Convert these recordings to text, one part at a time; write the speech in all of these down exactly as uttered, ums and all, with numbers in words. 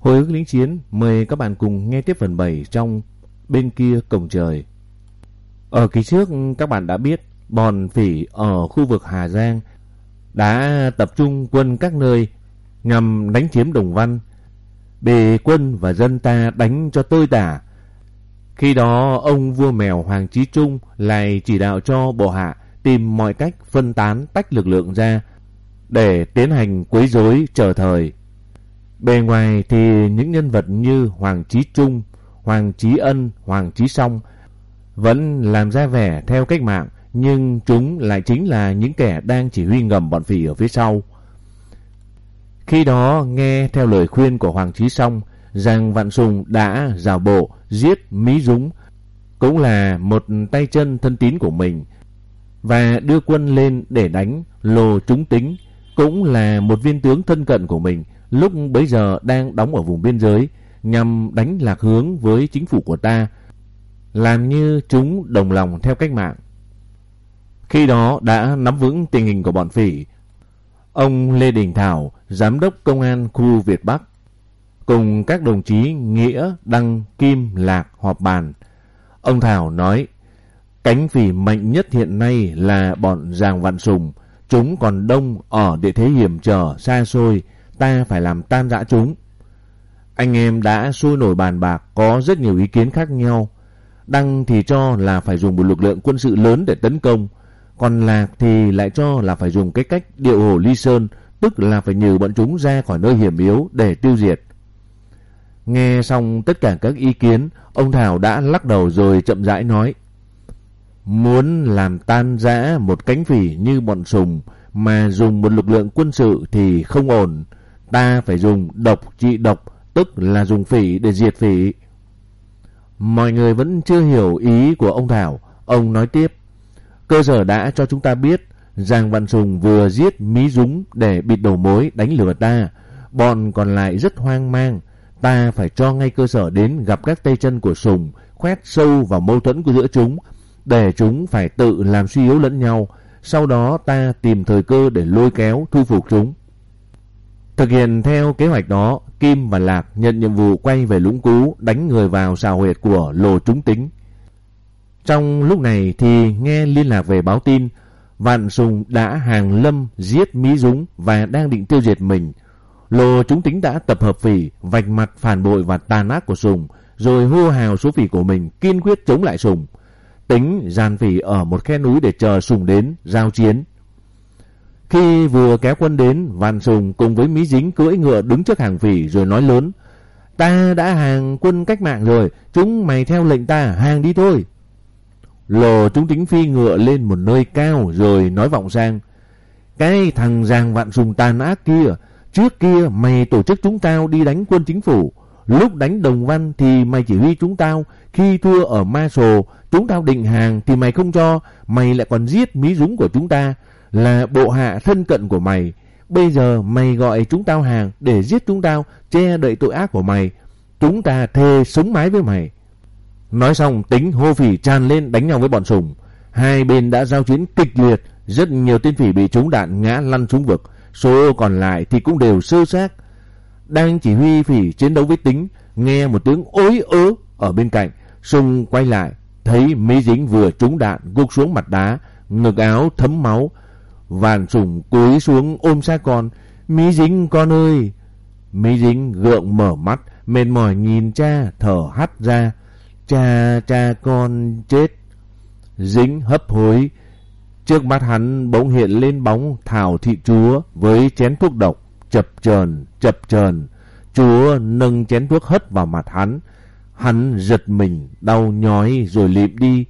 Hồi ức lính chiến, mời các bạn cùng nghe tiếp phần bảy trong Bên kia cổng trời. Ở kỳ trước các bạn đã biết bọn phỉ ở khu vực Hà Giang đã tập trung quân các nơi nhằm đánh chiếm Đồng Văn, bị quân và dân ta đánh cho tơi tả. Khi đó ông vua mèo Hoàng Chí Trung lại chỉ đạo cho bộ hạ tìm mọi cách phân tán tách lực lượng ra để tiến hành quấy rối chờ thời. Bề ngoài thì những nhân vật như Hoàng Chí Trung, Hoàng Chí Ân, Hoàng Chí Song vẫn làm ra vẻ theo cách mạng, nhưng chúng lại chính là những kẻ đang chỉ huy ngầm bọn phỉ ở phía sau. Khi đó nghe theo lời khuyên của Hoàng Chí Song, Giang Vạn Sùng đã giả bộ giết Mí Dúng, cũng là một tay chân thân tín của mình, và đưa quân lên để đánh Lô Trúng Tính, cũng là một viên tướng thân cận của mình, lúc bấy giờ đang đóng ở vùng biên giới, nhằm đánh lạc hướng với chính phủ của ta, làm như chúng đồng lòng theo cách mạng. Khi đó đã nắm vững tình hình của bọn phỉ, ông Lê Đình Thảo, giám đốc công an khu Việt Bắc, cùng các đồng chí Nghĩa, Đăng, Kim, Lạc họp bàn. Ông Thảo nói, cánh phỉ mạnh nhất hiện nay là bọn Giàng Vạn Sùng, chúng còn đông ở địa thế hiểm trở xa xôi, ta phải làm tan rã chúng. Anh em đã sôi nổi bàn bạc, có rất nhiều ý kiến khác nhau. Đăng thì cho là phải dùng một lực lượng quân sự lớn để tấn công, còn Lạc thì lại cho là phải dùng cái cách điệu hổ ly sơn, tức là phải nhử bọn chúng ra khỏi nơi hiểm yếu để tiêu diệt. Nghe xong tất cả các ý kiến, ông Thảo đã lắc đầu rồi chậm rãi nói, muốn làm tan rã một cánh phỉ như bọn Sùng mà dùng một lực lượng quân sự thì không ổn. Ta phải dùng độc trị độc, tức là dùng phỉ để diệt phỉ. Mọi người vẫn chưa hiểu ý của ông Thảo. Ông nói tiếp, cơ sở đã cho chúng ta biết Giàng Vạn Sùng vừa giết Mí Dúng để bịt đầu mối đánh lừa ta, bọn còn lại rất hoang mang. Ta phải cho ngay cơ sở đến gặp các tay chân của Sùng, khoét sâu vào mâu thuẫn của giữa chúng, để chúng phải tự làm suy yếu lẫn nhau, sau đó ta tìm thời cơ để lôi kéo thu phục chúng. Thực hiện theo kế hoạch đó, Kim và Lạc nhận nhiệm vụ quay về Lũng Cú đánh người vào sào huyệt của Lô Trúng Tính. Trong lúc này thì nghe liên lạc về báo tin Vạn Sùng đã hàng lâm giết Mí Dúng và đang định tiêu diệt mình. Lô Trúng Tính đã tập hợp phỉ, vạch mặt phản bội và tàn ác của Sùng, rồi hô hào số phỉ của mình kiên quyết chống lại Sùng. Tính dàn phỉ ở một khe núi để chờ Sùng đến giao chiến. Khi vừa kéo quân đến, Vạn Sùng cùng với Mí Dính cưỡi ngựa đứng trước hàng phỉ rồi nói lớn, ta đã hàng quân cách mạng rồi, chúng mày theo lệnh ta hàng đi thôi. Lô Trúng Tính phi ngựa lên một nơi cao rồi nói vọng sang, cái thằng Giàng Vạn Sùng tàn ác kia, trước kia mày tổ chức chúng tao đi đánh quân chính phủ, lúc đánh Đồng Văn thì mày chỉ huy chúng tao, khi thua ở Ma Sồ chúng tao định hàng thì mày không cho, mày lại còn giết Mí Dúng của chúng ta, là bộ hạ thân cận của mày. Bây giờ mày gọi chúng tao hàng để giết chúng tao, che đậy tội ác của mày, chúng ta thề sống mái với mày. Nói xong Tính hô phỉ tràn lên đánh nhau với bọn Sùng. Hai bên đã giao chiến kịch liệt, rất nhiều tên phỉ bị trúng đạn ngã lăn xuống vực, số còn lại thì cũng đều sơ xác. Đang chỉ huy phỉ chiến đấu với Tính, nghe một tiếng ối ớ ở bên cạnh. Sùng quay lại, thấy Mí Dính vừa trúng đạn gục xuống mặt đá, ngực áo thấm máu. Vạn Sùng cúi xuống ôm xác con, Mí Dính con ơi. Mí Dính gượng mở mắt, mệt mỏi nhìn cha, thở hắt ra, cha cha con chết. Dính hấp hối. Trước mắt hắn bỗng hiện lên bóng Thảo thị chúa với chén thuốc độc, chập chờn chập chờn. Chúa nâng chén thuốc hất vào mặt hắn. Hắn giật mình, đau nhói rồi lịm đi.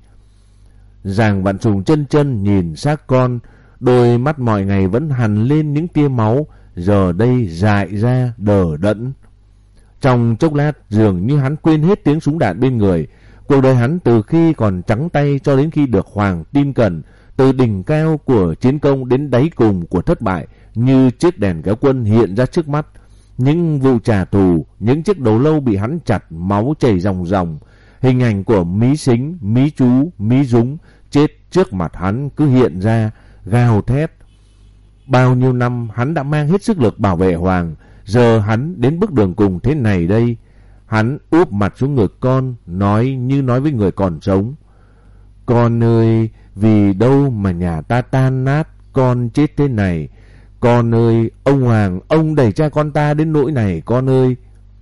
Giàng Vạn Sùng chân chân nhìn xác con, đôi mắt mọi ngày vẫn hằn lên những tia máu, giờ đây dại ra đờ đẫn. Trong chốc lát dường như hắn quên hết tiếng súng đạn bên người. Cuộc đời hắn từ khi còn trắng tay cho đến khi được Hoàng tin cẩn, từ đỉnh cao của chiến công đến đáy cùng của thất bại, như chiếc đèn kéo quân hiện ra trước mắt. Những vụ trả thù, những chiếc đầu lâu bị hắn chặt, máu chảy ròng ròng, hình ảnh của Mí Sính, Mí Chú, Mí Dúng chết trước mặt hắn cứ hiện ra, gào thét. Bao nhiêu năm hắn đã mang hết sức lực bảo vệ Hoàng, Giờ hắn đến bước đường cùng thế này đây. Hắn úp mặt xuống ngực con, nói như nói với người còn sống. Con ơi, vì đâu mà nhà ta tan nát, con chết thế này. Con ơi, ông Hoàng, ông đẩy cha con ta đến nỗi này, con ơi.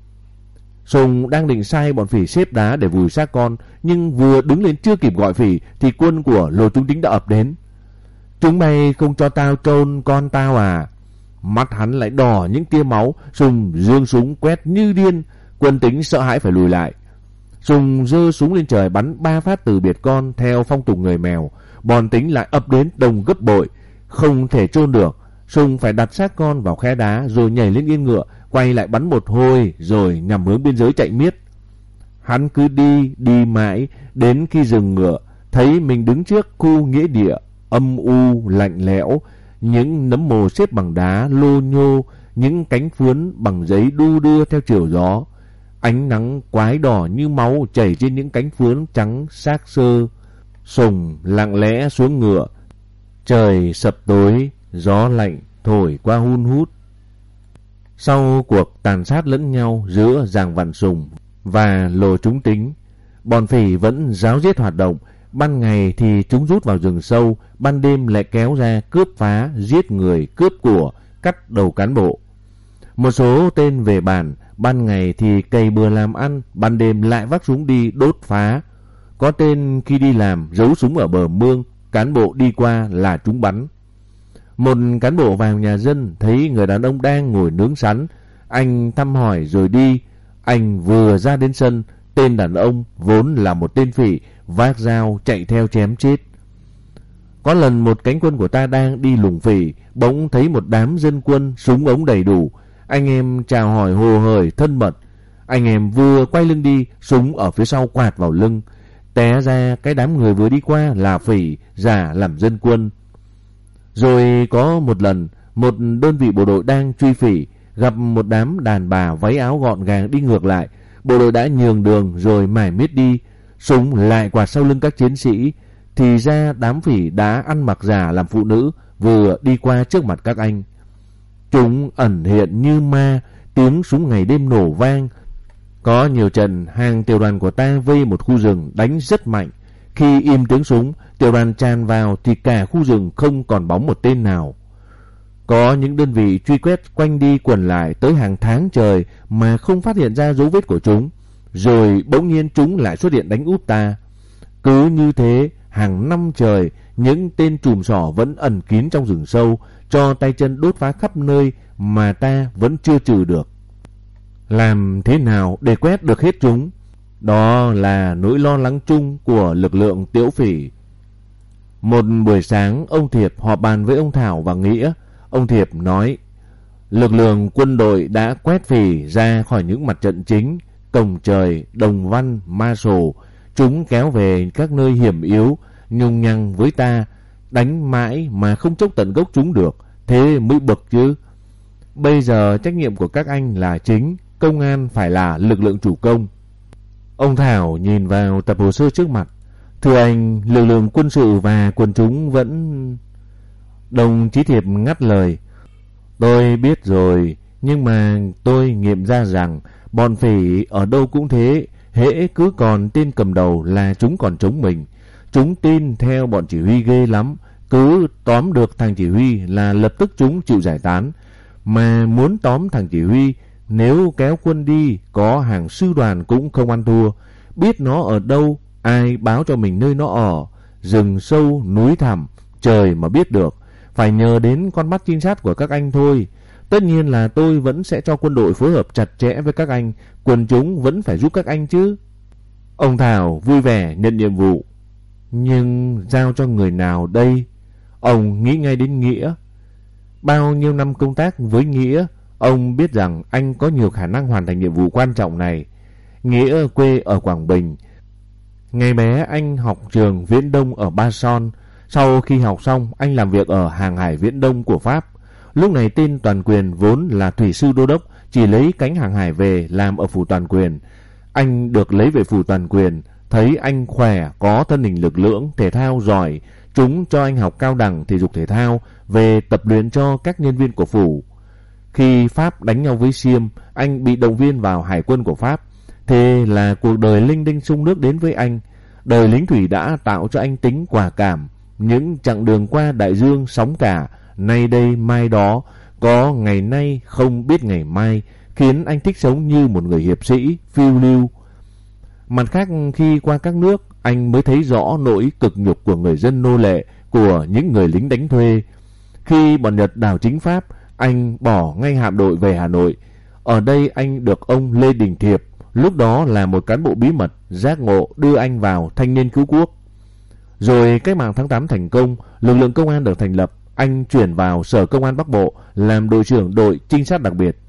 Sùng đang định sai bọn phỉ xếp đá để vùi xác con, nhưng vừa đứng lên chưa kịp gọi phỉ thì quân của Lô Trung Tính đã ập đến. Chúng mày không cho tao chôn con tao à? Mắt hắn lại đỏ những tia máu. Sùng giương súng quét như điên. Quân Tính sợ hãi phải lùi lại. Sùng giơ súng lên trời bắn ba phát từ biệt con theo phong tục người Mèo. Bọn Tính lại ập đến đông gấp bội, không thể chôn được. Sùng phải đặt xác con vào khe đá rồi nhảy lên yên ngựa, quay lại bắn một hồi rồi nhằm hướng biên giới chạy miết. Hắn cứ đi đi mãi đến khi dừng ngựa, thấy mình đứng trước khu nghĩa địa âm u lạnh lẽo, những nấm mồ xếp bằng đá lô nhô, những cánh phướn bằng giấy đu đưa theo chiều gió. Ánh nắng quái đỏ như máu chảy trên những cánh phướn trắng xác xơ. Sùng lặng lẽ xuống ngựa. Trời sập tối, gió lạnh thổi qua hun hút. Sau cuộc tàn sát lẫn nhau giữa Giàng Vạn Sùng và Lô Trung Tính, bọn phỉ vẫn ráo riết hoạt động. Ban ngày thì chúng rút vào rừng sâu, ban đêm lại kéo ra cướp phá, giết người, cướp của, cắt đầu cán bộ. Một số tên về bản, ban ngày thì cày bừa làm ăn, ban đêm lại vác súng đi đốt phá. Có tên khi đi làm giấu súng ở bờ mương, cán bộ đi qua là chúng bắn. Một cán bộ vào nhà dân thấy người đàn ông đang ngồi nướng sắn, anh thăm hỏi rồi đi. Anh vừa ra đến sân, tên đàn ông vốn là một tên phỉ vác dao chạy theo chém chết. Có lần một cánh quân của ta đang đi lùng phỉ, bỗng thấy một đám dân quân súng ống đầy đủ. Anh em chào hỏi hồ hởi thân mật. Anh em vừa quay lưng đi, súng ở phía sau quạt vào lưng. Té ra cái đám người vừa đi qua là phỉ giả làm dân quân. Rồi có một lần, một đơn vị bộ đội đang truy phỉ, gặp một đám đàn bà váy áo gọn gàng đi ngược lại. Bộ đội đã nhường đường rồi mải miết đi. Súng lại quạt sau lưng các chiến sĩ. Thì ra đám phỉ đã ăn mặc giả làm phụ nữ vừa đi qua trước mặt các anh. Chúng ẩn hiện như ma, tiếng súng ngày đêm nổ vang. Có nhiều trận hàng tiểu đoàn của ta vây một khu rừng đánh rất mạnh. Khi im tiếng súng, tiểu đoàn tràn vào thì cả khu rừng không còn bóng một tên nào. Có những đơn vị truy quét quanh đi quẩn lại tới hàng tháng trời mà không phát hiện ra dấu vết của chúng. Rồi bỗng nhiên chúng lại xuất hiện đánh úp ta. Cứ như thế, hàng năm trời, những tên trùm sỏ vẫn ẩn kín trong rừng sâu, cho tay chân đốt phá khắp nơi mà ta vẫn chưa trừ được. Làm thế nào để quét được hết chúng? Đó là nỗi lo lắng chung của lực lượng Tiễu Phỉ. Một buổi sáng, ông Thiệp họp bàn với ông Thảo và Nghĩa. Ông Thiệp nói, lực lượng quân đội đã quét phỉ ra khỏi những mặt trận chính, Cổng Trời, Đồng Văn, Ma Sổ. Chúng kéo về các nơi hiểm yếu, nhung nhằng với ta, đánh mãi mà không chốc tận gốc chúng được, thế mới bực chứ. Bây giờ trách nhiệm của các anh là chính, công an phải là lực lượng chủ công. Ông Thảo nhìn vào tập hồ sơ trước mặt. Thưa anh, lực lượng quân sự và quần chúng vẫn... Đồng Chí Thiệp ngắt lời. Tôi biết rồi, nhưng mà tôi nghiệm ra rằng bọn phỉ ở đâu cũng thế, hễ cứ còn tên cầm đầu là chúng còn chống mình. Chúng tin theo bọn chỉ huy ghê lắm, cứ tóm được thằng chỉ huy là lập tức chúng chịu giải tán. Mà muốn tóm thằng chỉ huy, nếu kéo quân đi, có hàng sư đoàn cũng không ăn thua. Biết nó ở đâu, ai báo cho mình nơi nó ở, rừng sâu, núi thẳm, trời mà biết được. Phải nhờ đến con mắt trinh sát của các anh thôi. Tất nhiên là tôi vẫn sẽ cho quân đội phối hợp chặt chẽ với các anh, quần chúng vẫn phải giúp các anh chứ. Ông Thảo vui vẻ nhận nhiệm vụ. Nhưng giao cho người nào đây? Ông nghĩ ngay đến Nghĩa. Bao nhiêu năm công tác với Nghĩa, ông biết rằng anh có nhiều khả năng hoàn thành nhiệm vụ quan trọng này. Nghĩa quê ở Quảng Bình. Ngày bé anh học trường Viễn Đông ở Ba Son. Sau khi học xong, anh làm việc ở hàng hải Viễn Đông của Pháp. Lúc này tên Toàn Quyền vốn là thủy sư đô đốc, chỉ lấy cánh hàng hải về làm ở phủ Toàn Quyền. Anh được lấy về phủ Toàn Quyền, thấy anh khỏe, có thân hình lực lưỡng, thể thao giỏi. Chúng cho anh học cao đẳng thể dục thể thao về tập luyện cho các nhân viên của phủ. Khi Pháp đánh nhau với Xiêm, anh bị động viên vào hải quân của Pháp. Thế là cuộc đời linh đinh sông nước đến với anh. Đời lính thủy đã tạo cho anh tính quả cảm. Những chặng đường qua đại dương sóng cả, nay đây mai đó, có ngày nay không biết ngày mai, khiến anh thích sống như một người hiệp sĩ, phiêu lưu. Mặt khác, khi qua các nước, anh mới thấy rõ nỗi cực nhục của người dân nô lệ, của những người lính đánh thuê. Khi bọn Nhật đảo chính Pháp, anh bỏ ngay hạm đội về Hà Nội. Ở đây anh được ông Lê Đình Thiệp, lúc đó là một cán bộ bí mật, giác ngộ đưa anh vào Thanh niên cứu quốc. Rồi cách mạng tháng tám thành công, lực lượng công an được thành lập, anh chuyển vào Sở Công an Bắc Bộ làm đội trưởng đội trinh sát đặc biệt.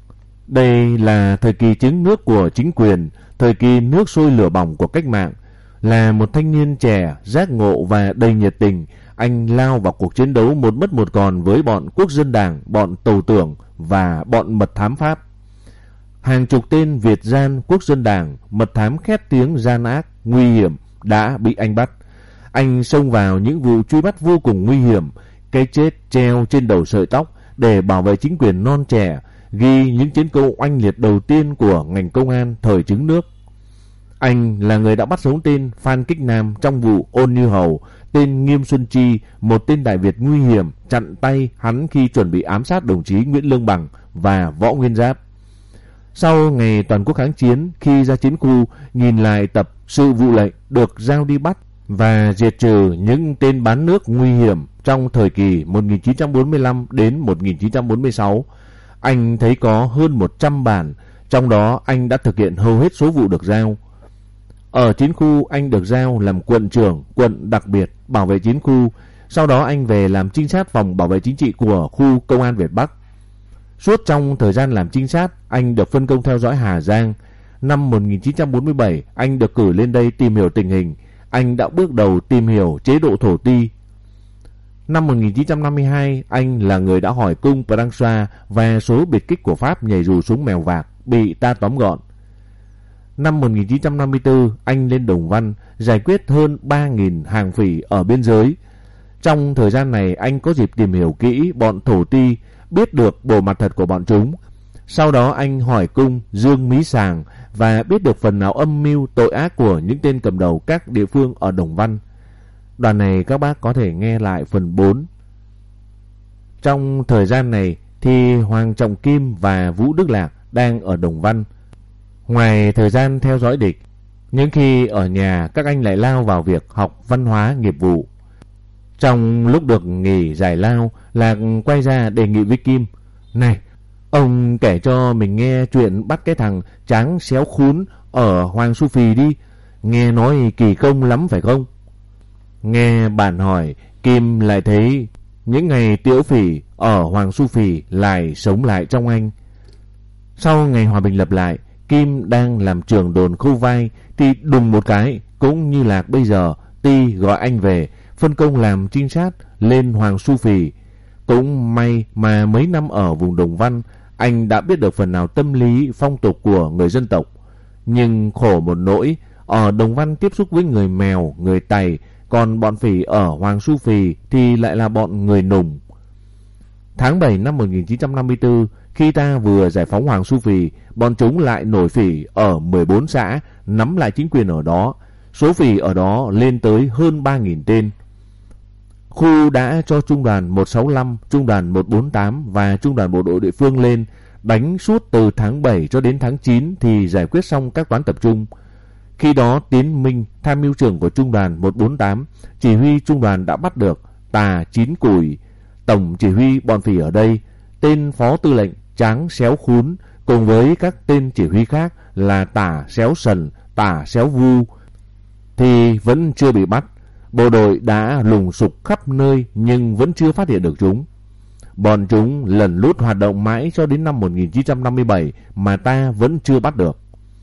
Đây là thời kỳ trứng nước của chính quyền, thời kỳ nước sôi lửa bỏng của cách mạng. Là một thanh niên trẻ, giác ngộ và đầy nhiệt tình, anh lao vào cuộc chiến đấu một mất một còn với bọn quốc dân đảng, bọn tàu tưởng và bọn mật thám Pháp. Hàng chục tên Việt gian, quốc dân đảng, mật thám khét tiếng gian ác, nguy hiểm đã bị anh bắt. Anh xông vào những vụ truy bắt vô cùng nguy hiểm, cái chết treo trên đầu sợi tóc để bảo vệ chính quyền non trẻ, ghi những chiến công oanh liệt đầu tiên của ngành công an thời trứng nước. Anh là người đã bắt sống tên Phan Kích Nam trong vụ Ôn Như Hầu, tên Nghiêm Xuân Chi, một tên Đại Việt nguy hiểm, chặn tay hắn khi chuẩn bị ám sát đồng chí Nguyễn Lương Bằng và Võ Nguyên Giáp. Sau ngày toàn quốc kháng chiến, khi ra chiến khu, nhìn lại tập sự vụ lệnh được giao đi bắt và diệt trừ những tên bán nước nguy hiểm trong thời kỳ một nghìn chín trăm bốn mươi lăm đến một nghìn chín trăm bốn mươi sáu, anh thấy có hơn một trăm bản, trong đó anh đã thực hiện hầu hết số vụ được giao. Ở chiến khu, anh được giao làm quận trưởng quận đặc biệt bảo vệ chiến khu. Sau đó anh về làm trinh sát phòng bảo vệ chính trị của khu công an Việt Bắc. Suốt trong thời gian làm trinh sát, anh được phân công theo dõi Hà Giang. Năm một nghìn chín trăm bốn mươi bảy, anh được cử lên đây tìm hiểu tình hình. Anh đã bước đầu tìm hiểu chế độ thổ ti. Năm một nghìn chín trăm năm mươi hai, anh là người đã hỏi cung Prangsa và số biệt kích của Pháp nhảy dù xuống Mèo Vạc, bị ta tóm gọn. Năm một nghìn chín trăm năm mươi tư, anh lên Đồng Văn, giải quyết hơn ba nghìn hàng phỉ ở biên giới. Trong thời gian này, anh có dịp tìm hiểu kỹ bọn thổ ti, biết được bộ mặt thật của bọn chúng. Sau đó anh hỏi cung Dương Mí Sàng và biết được phần nào âm mưu tội ác của những tên cầm đầu các địa phương ở Đồng Văn. Đoạn này các bác có thể nghe lại phần bốn. Trong thời gian này thì Hoàng Trọng Kim và Vũ Đức Lạc đang ở Đồng Văn. Ngoài thời gian theo dõi địch, những khi ở nhà các anh lại lao vào việc học văn hóa nghiệp vụ. Trong lúc được nghỉ giải lao, Lạc quay ra đề nghị với Kim: "Này, ông kể cho mình nghe chuyện bắt cái thằng Tráng Xéo Khún ở Hoàng Su Phì đi, nghe nói kỳ công lắm phải không?" Nghe bạn hỏi, Kim lại thấy những ngày Tiễu Phỉ ở Hoàng Su Phì lại sống lại trong anh. Sau ngày hòa bình lập lại, Kim đang làm trưởng đồn Khâu Vai thì đùng một cái, cũng như Lạc bây giờ, Ti gọi anh về phân công làm trinh sát lên Hoàng Su Phì. Cũng may mà mấy năm ở vùng Đồng Văn, anh đã biết được phần nào tâm lý phong tục của người dân tộc. Nhưng khổ một nỗi, ở Đồng Văn tiếp xúc với người Mèo, người Tày, còn bọn phỉ ở Hoàng Su Phì thì lại là bọn người Nùng. Tháng bảy năm một nghìn chín trăm năm mươi tư, khi ta vừa giải phóng Hoàng Su Phì, bọn chúng lại nổi phỉ ở mười bốn xã, nắm lại chính quyền ở đó. Số phỉ ở đó lên tới hơn ba nghìn tên. Khu đã cho trung đoàn một sáu năm, trung đoàn một bốn tám và trung đoàn bộ đội địa phương lên, đánh suốt từ tháng bảy cho đến tháng chín thì giải quyết xong các toán tập trung. Khi đó Tiến Minh, tham mưu trưởng của trung đoàn một bốn tám, chỉ huy trung đoàn đã bắt được Tà Chín Củi, tổng chỉ huy bọn phỉ ở đây, tên phó tư lệnh Tráng Xéo Khún, cùng với các tên chỉ huy khác là Tả Xéo Sần, Tả Xéo Vu, thì vẫn chưa bị bắt. Bộ đội đã lùng sục khắp nơi nhưng vẫn chưa phát hiện được chúng. Bọn chúng lẩn lút hoạt động mãi cho đến năm một nghìn chín trăm năm mươi bảy mà ta vẫn chưa bắt được.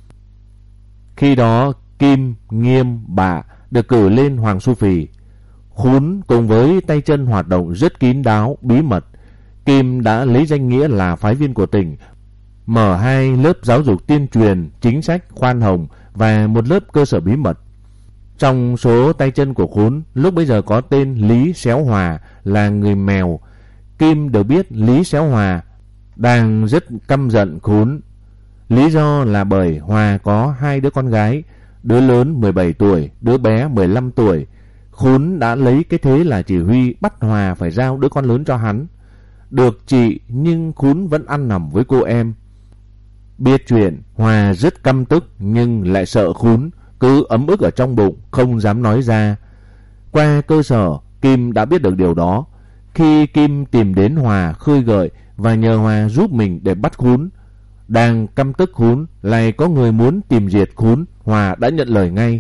Khi đó Kim, Nghiêm, Bạ được cử lên Hoàng Su Phì. Khún cùng với tay chân hoạt động rất kín đáo, bí mật. Kim đã lấy danh nghĩa là phái viên của tỉnh, mở hai lớp giáo dục tuyên truyền, chính sách, khoan hồng và một lớp cơ sở bí mật. Trong số tay chân của Khún, lúc bấy giờ có tên Lý Xéo Hòa là người Mèo. Kim được biết Lý Xéo Hòa đang rất căm giận Khún. Lý do là bởi Hòa có hai đứa con gái, đứa lớn mười bảy tuổi, đứa bé mười lăm tuổi. Khún đã lấy cái thế là chỉ huy bắt Hòa phải giao đứa con lớn cho hắn. Được chị, nhưng Khún vẫn ăn nằm với cô em. Biết chuyện, Hòa rất căm tức nhưng lại sợ Khún, cứ ấm ức ở trong bụng, không dám nói ra. Qua cơ sở, Kim đã biết được điều đó. Khi Kim tìm đến Hòa khơi gợi và nhờ Hòa giúp mình để bắt Khún. Đang căm tức Khún, lại có người muốn tìm diệt Khún, Hòa đã nhận lời ngay.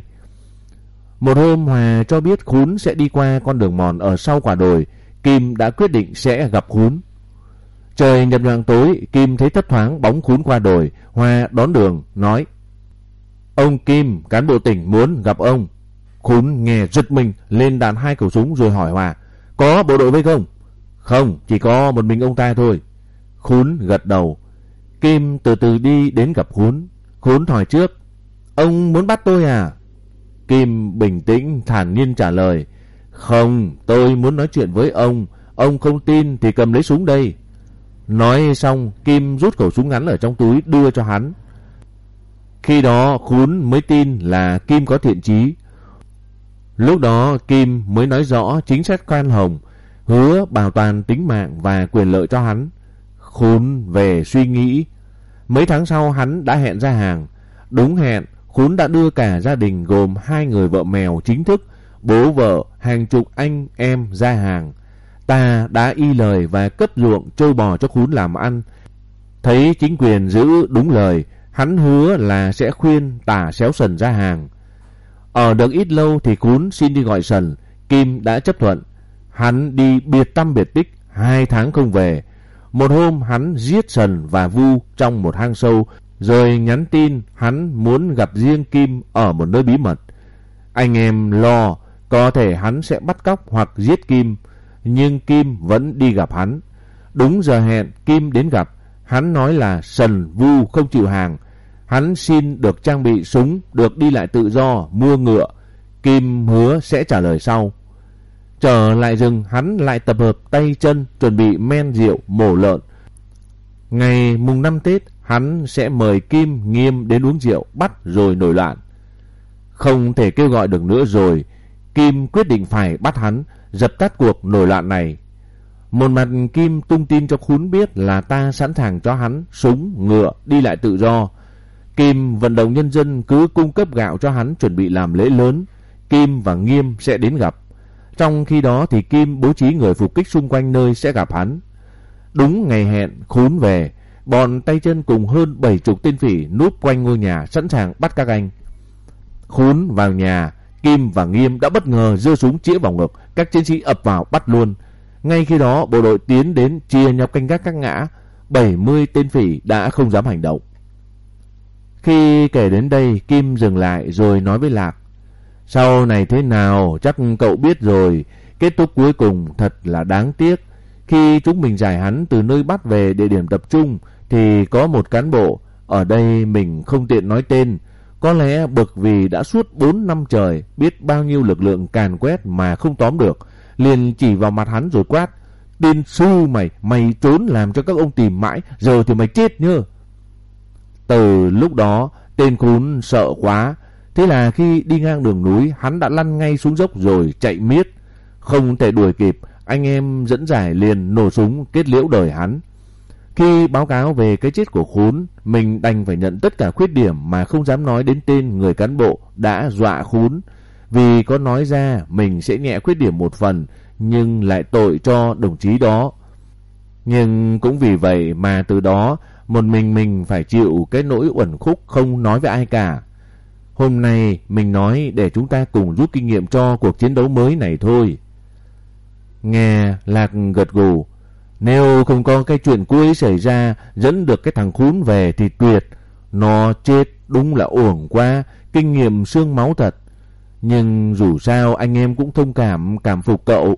Một hôm Hòa cho biết Khún sẽ đi qua con đường mòn ở sau quả đồi, Kim đã quyết định sẽ gặp Khún. Trời nhập nhoạng tối, Kim thấy thấp thoáng bóng Khún qua đồi, Hòa đón đường, nói: "Ông Kim, cán bộ tỉnh muốn gặp ông." Khún nghe giật mình, lên đạn hai khẩu súng rồi hỏi Hòa: "Có bộ đội với không?" "Không, chỉ có một mình ông ta thôi." Khún gật đầu. Kim từ từ đi đến gặp Khún. Khún hỏi trước: "Ông muốn bắt tôi à?" Kim bình tĩnh thản nhiên trả lời: "Không, tôi muốn nói chuyện với ông. Ông không tin thì cầm lấy súng đây." Nói xong, Kim rút khẩu súng ngắn ở trong túi đưa cho hắn. Khi đó Khún mới tin là Kim có thiện chí. Lúc đó Kim mới nói rõ chính sách khoan hồng, hứa bảo toàn tính mạng và quyền lợi cho hắn. Khún về suy nghĩ. Mấy tháng sau hắn đã hẹn ra hàng. Đúng hẹn, Khún đã đưa cả gia đình gồm hai người vợ mèo chính thức, bố vợ, hàng chục anh em ra hàng. Ta đã y lời và cấp ruộng trâu bò cho Khún làm ăn. Thấy chính quyền giữ đúng lời, hắn hứa là sẽ khuyên Tả Xéo Sần ra hàng. Ở được ít lâu thì Khún xin đi gọi Sần. Kim đã chấp thuận. Hắn đi biệt tâm biệt tích, hai tháng không về. Một hôm hắn giết Sần và Vu trong một hang sâu, rồi nhắn tin hắn muốn gặp riêng Kim ở một nơi bí mật. Anh em lo có thể hắn sẽ bắt cóc hoặc giết Kim, nhưng Kim vẫn đi gặp hắn. Đúng giờ hẹn, Kim đến gặp. Hắn nói là Sần, Vu không chịu hàng. Hắn xin được trang bị súng, được đi lại tự do, mua ngựa. Kim hứa sẽ trả lời sau. Trở lại rừng, hắn lại tập hợp tay chân, chuẩn bị men rượu, mổ lợn. Ngày mùng năm Tết, hắn sẽ mời Kim, Nghiêm đến uống rượu, bắt rồi nổi loạn. Không thể kêu gọi được nữa rồi, Kim quyết định phải bắt hắn, dập tắt cuộc nổi loạn này. Một mặt Kim tung tin cho Khún biết là ta sẵn sàng cho hắn súng, ngựa, đi lại tự do. Kim vận động nhân dân cứ cung cấp gạo cho hắn chuẩn bị làm lễ lớn. Kim và Nghiêm sẽ đến gặp. Trong khi đó thì Kim bố trí người phục kích xung quanh nơi sẽ gặp hắn. Đúng ngày hẹn, Khún về. Bọn tay chân cùng hơn bảy chục tên phỉ núp quanh ngôi nhà sẵn sàng bắt các anh. Khún vào nhà, Kim và Nghiêm đã bất ngờ giơ súng chĩa vào ngực. Các chiến sĩ ập vào bắt luôn. Ngay khi đó bộ đội tiến đến chia nhau canh gác các ngã. bảy mươi tên phỉ đã không dám hành động. Khi kể đến đây, Kim dừng lại rồi nói với Lạc: "Sau này thế nào chắc cậu biết rồi. Kết thúc cuối cùng thật là đáng tiếc. Khi chúng mình giải hắn từ nơi bắt về địa điểm tập trung thì có một cán bộ, ở đây mình không tiện nói tên, có lẽ bực vì đã suốt bốn năm trời biết bao nhiêu lực lượng càn quét mà không tóm được, liền chỉ vào mặt hắn rồi quát: 'Tên sư mày, mày trốn làm cho các ông tìm mãi, giờ thì mày chết nhớ.' Từ lúc đó tên Khún sợ quá. Thế là khi đi ngang đường núi, hắn đã lăn ngay xuống dốc rồi chạy miết. Không thể đuổi kịp, anh em dẫn giải liền nổ súng kết liễu đời hắn. Khi báo cáo về cái chết của Khún, mình đành phải nhận tất cả khuyết điểm mà không dám nói đến tên người cán bộ đã dọa Khún. Vì có nói ra mình sẽ nhẹ khuyết điểm một phần, nhưng lại tội cho đồng chí đó. Nhưng cũng vì vậy mà từ đó một mình mình phải chịu cái nỗi uẩn khúc không nói với ai cả. Hôm nay mình nói để chúng ta cùng rút kinh nghiệm cho cuộc chiến đấu mới này thôi." Nghe Lạc gật gù. Nếu không có cái chuyện cuối xảy ra dẫn được cái thằng Khún về thì tuyệt. Nó chết đúng là uổng quá, kinh nghiệm xương máu thật. Nhưng dù sao anh em cũng thông cảm, cảm phục cậu.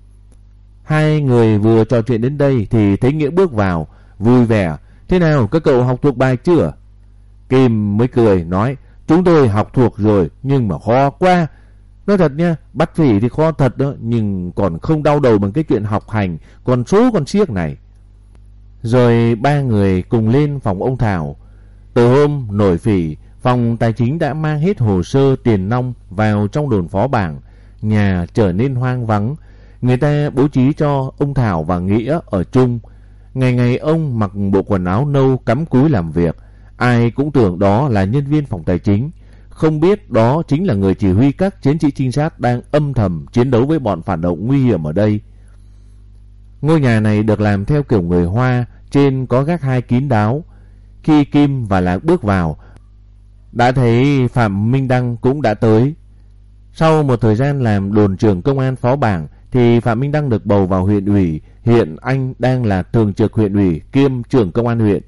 Hai người vừa trò chuyện đến đây thì thấy Nghĩa bước vào, vui vẻ. "Thế nào, các cậu học thuộc bài chưa?" Kim mới cười nói: "Chúng tôi học thuộc rồi, nhưng mà khó quá. Nói thật nha, bắt phỉ thì khó thật đó, nhưng còn không đau đầu bằng cái chuyện học hành, còn số con siếc này." Rồi ba người cùng lên phòng ông Thảo. Từ hôm nổi phỉ, phòng tài chính đã mang hết hồ sơ tiền nong vào trong đồn phó bảng. Nhà trở nên hoang vắng. Người ta bố trí cho ông Thảo và Nghĩa ở chung. Ngày ngày ông mặc bộ quần áo nâu cắm cúi làm việc. Ai cũng tưởng đó là nhân viên phòng tài chính, không biết đó chính là người chỉ huy các chiến sĩ trinh sát đang âm thầm chiến đấu với bọn phản động nguy hiểm ở đây. Ngôi nhà này được làm theo kiểu người Hoa, trên có gác hai kín đáo. Khi Kim và Lạc bước vào, đã thấy Phạm Minh Đăng cũng đã tới. Sau một thời gian làm đồn trưởng công an phó bảng thì Phạm Minh Đăng được bầu vào huyện ủy. Hiện anh đang là thường trực huyện ủy kiêm trưởng công an huyện.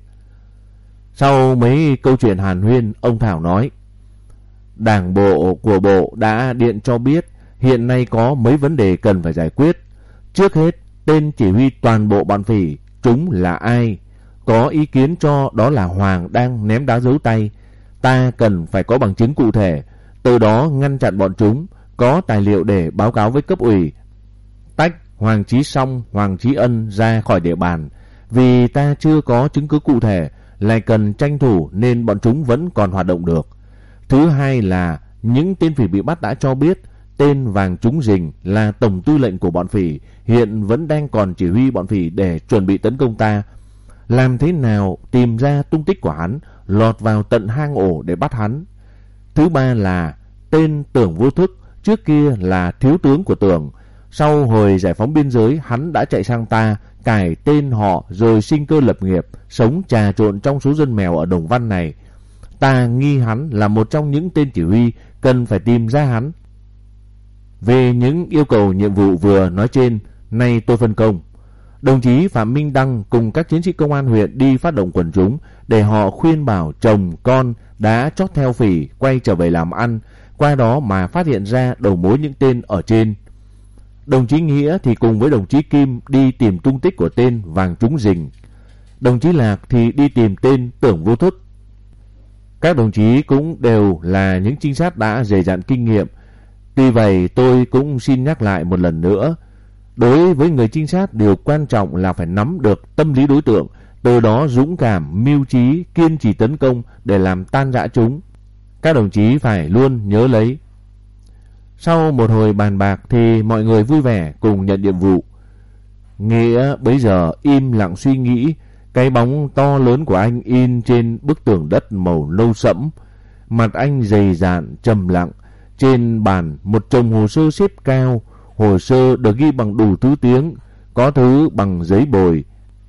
Sau mấy câu chuyện hàn huyên, ông Thảo nói: Đảng bộ của bộ đã điện cho biết hiện nay có mấy vấn đề cần phải giải quyết. Trước hết, tên chỉ huy toàn bộ bọn phỉ chúng là ai? Có ý kiến cho đó là Hoàng đang ném đá giấu tay. Ta cần phải có bằng chứng cụ thể, từ đó ngăn chặn bọn chúng, có tài liệu để báo cáo với cấp ủy. Tách Hoàng Chí Song, Hoàng Chí Ân ra khỏi địa bàn. Vì ta chưa có chứng cứ cụ thể, lại cần tranh thủ nên bọn chúng vẫn còn hoạt động được. Thứ hai là những tên phỉ bị bắt đã cho biết tên Vàng Trúng Rình là tổng tư lệnh của bọn phỉ, hiện vẫn đang còn chỉ huy bọn phỉ để chuẩn bị tấn công ta. Làm thế nào tìm ra tung tích của hắn, lọt vào tận hang ổ để bắt hắn. Thứ ba là tên Tưởng Vô Thức, trước kia là thiếu tướng của Tưởng. Sau hồi giải phóng biên giới, hắn đã chạy sang ta, cải tên họ rồi sinh cơ lập nghiệp, sống trà trộn trong số dân mèo ở Đồng Văn này. Ta nghi hắn là một trong những tên chỉ huy, cần phải tìm ra hắn. Về những yêu cầu nhiệm vụ vừa nói trên, nay tôi phân công. Đồng chí Phạm Minh Đăng cùng các chiến sĩ công an huyện đi phát động quần chúng để họ khuyên bảo chồng con đã chót theo phỉ quay trở về làm ăn, qua đó mà phát hiện ra đầu mối những tên ở trên. Đồng chí Nghĩa thì cùng với đồng chí Kim đi tìm tung tích của tên Vàng Trúng Rình. Đồng chí Lạc thì đi tìm tên Tưởng Vô Thức. Các đồng chí cũng đều là những trinh sát đã dày dặn kinh nghiệm. Tuy vậy tôi cũng xin nhắc lại một lần nữa, đối với người trinh sát điều quan trọng là phải nắm được tâm lý đối tượng, từ đó dũng cảm, mưu trí, kiên trì tấn công để làm tan rã chúng. Các đồng chí phải luôn nhớ lấy. Sau một hồi bàn bạc thì mọi người vui vẻ cùng nhận nhiệm vụ. Nghĩa bấy giờ im lặng suy nghĩ. Cái bóng to lớn của anh in trên bức tường đất màu nâu sẫm. Mặt anh dày dạn trầm lặng. Trên bàn một chồng hồ sơ xếp cao. Hồ sơ được ghi bằng đủ thứ tiếng, có thứ bằng giấy bồi.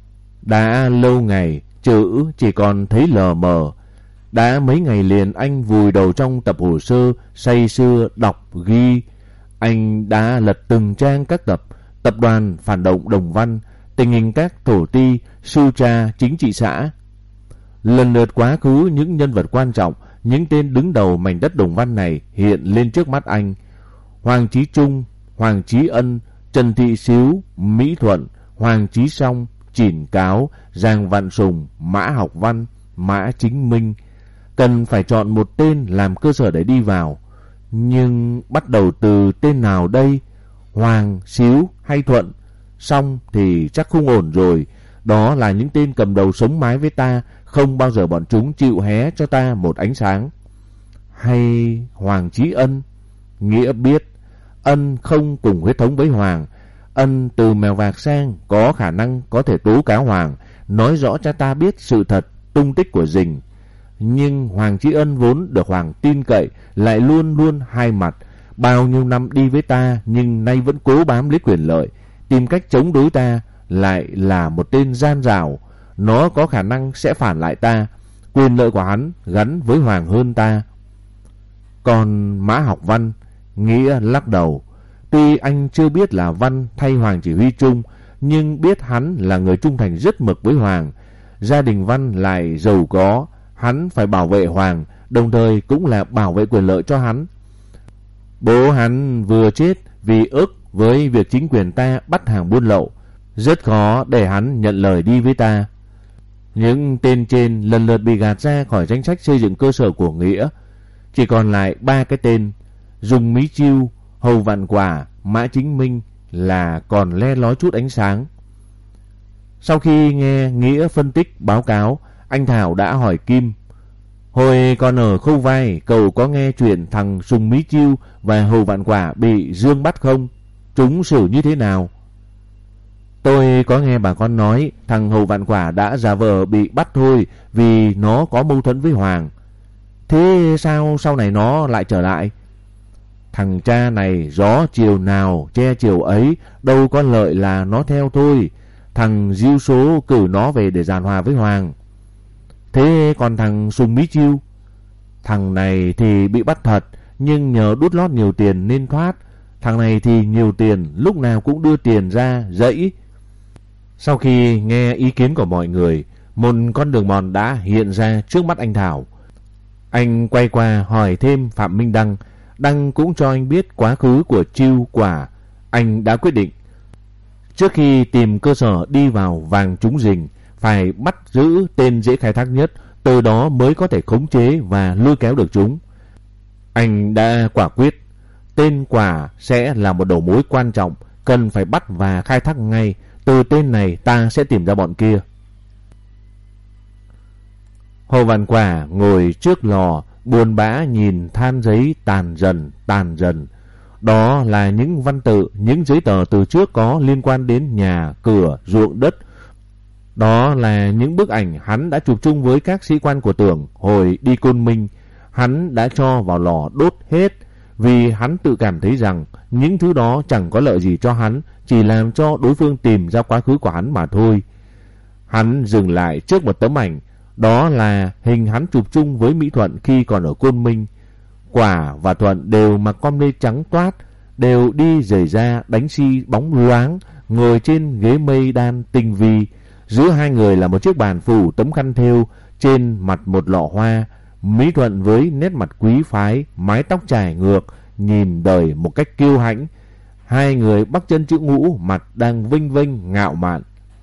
Đã lâu ngày chữ chỉ còn thấy lờ mờ. Đã mấy ngày liền anh vùi đầu trong tập hồ sơ, say sưa đọc ghi. Anh đã lật từng trang các tập: tập đoàn phản động Đồng Văn, tình hình các thổ ti, sưu tra chính trị xã. Lần lượt quá khứ những nhân vật quan trọng, những tên đứng đầu mảnh đất Đồng Văn này hiện lên trước mắt anh. Hoàng Chí Trung, Hoàng Chí Ân, Trần Thị Xíu, Mỹ Thuận, Hoàng Chí Song, Chỉn Cáo, Giang Vạn Sùng, Mã Học Văn, Mã Chính Minh. Cần phải chọn một tên làm cơ sở để đi vào. Nhưng bắt đầu từ tên nào đây? Hoàng, Xíu hay Thuận? Song thì chắc không ổn rồi. Đó là những tên cầm đầu sống mái với ta, không bao giờ bọn chúng chịu hé cho ta một ánh sáng. Hay Hoàng Chí Ân? Nghĩa biết Ân không cùng huyết thống với Hoàng. Ân từ mèo vạc sang, có khả năng có thể tố cáo Hoàng, nói rõ cho ta biết sự thật, tung tích của Rình. Nhưng Hoàng Chí Ân vốn được Hoàng tin cậy, lại luôn luôn hai mặt. Bao nhiêu năm đi với ta, nhưng nay vẫn cố bám lấy quyền lợi, tìm cách chống đối ta. Lại là một tên gian dảo, nó có khả năng sẽ phản lại ta. Quyền lợi của hắn gắn với Hoàng hơn ta. Còn Mã Học Văn, Nghĩa lắc đầu. Tuy anh chưa biết là Văn thay Hoàng chỉ huy chung, nhưng biết hắn là người trung thành rất mực với Hoàng. Gia đình Văn lại giàu có, hắn phải bảo vệ Hoàng, đồng thời cũng là bảo vệ quyền lợi cho hắn. Bố hắn vừa chết vì ức với việc chính quyền ta bắt hàng buôn lậu, rất khó để hắn nhận lời đi với ta. Những tên trên lần lượt bị gạt ra khỏi danh sách xây dựng cơ sở của Nghĩa. Chỉ còn lại ba cái tên: Dùng Mí Chiêu, Hầu Vạn Quả, Mã Chính Minh là còn le lói chút ánh sáng. Sau khi nghe Nghĩa phân tích báo cáo, anh Thảo đã hỏi Kim: hồi còn ở Khâu Vai, cậu có nghe chuyện thằng Sùng Mí Chiêu và Hầu Vạn Quả bị Dương bắt không? Chúng xử như thế nào? Tôi có nghe bà con nói thằng Hầu Vạn Quả đã giả vờ bị bắt thôi, vì nó có mâu thuẫn với Hoàng. Thế sao sau này nó lại trở lại? Thằng cha này gió chiều nào che chiều ấy, đâu có lợi là nó theo thôi. Thằng Diêu Số cử nó về để giàn hòa với Hoàng. Thế còn thằng Sùng Mí Chiêu? Thằng này thì bị bắt thật, nhưng nhờ đút lót nhiều tiền nên thoát. Thằng này thì nhiều tiền, lúc nào cũng đưa tiền ra dãy. Sau khi nghe ý kiến của mọi người, một con đường mòn đã hiện ra trước mắt anh Thảo. Anh quay qua hỏi thêm Phạm Minh Đăng. Đăng cũng cho anh biết quá khứ của Chiêu Quả. Anh đã quyết định, trước khi tìm cơ sở đi vào Vàng Trúng Rình, phải bắt giữ tên dễ khai thác nhất, từ đó mới có thể khống chế và lôi kéo được chúng. Anh đã quả quyết, tên Quả sẽ là một đầu mối quan trọng, cần phải bắt và khai thác ngay. Từ tên này ta sẽ tìm ra bọn kia. Hồ Vạn Quả ngồi trước lò, buồn bã nhìn than giấy tàn dần, tàn dần. Đó là những văn tự, những giấy tờ từ trước có liên quan đến nhà, cửa, ruộng đất. Đó là những bức ảnh hắn đã chụp chung với các sĩ quan của Tưởng hồi đi Côn Minh. Hắn đã cho vào lò đốt hết, vì hắn tự cảm thấy rằng những thứ đó chẳng có lợi gì cho hắn, chỉ làm cho đối phương tìm ra quá khứ của hắn mà thôi. Hắn dừng lại trước một tấm ảnh. Đó là hình hắn chụp chung với Mỹ Thuận khi còn ở Côn Minh. Quả và Thuận đều mặc com lê trắng toát, đều đi giày da đánh xi bóng loáng, ngồi trên ghế mây đan tinh vi. Giữa hai người là một chiếc bàn phủ tấm khăn thêu, trên mặt một lọ hoa. Mỹ Thuận với nét mặt quý phái, mái tóc chải ngược, nhìn đời một cách kiêu hãnh. Hai người bắc chân chữ ngũ, mặt đang vinh vinh ngạo mạn.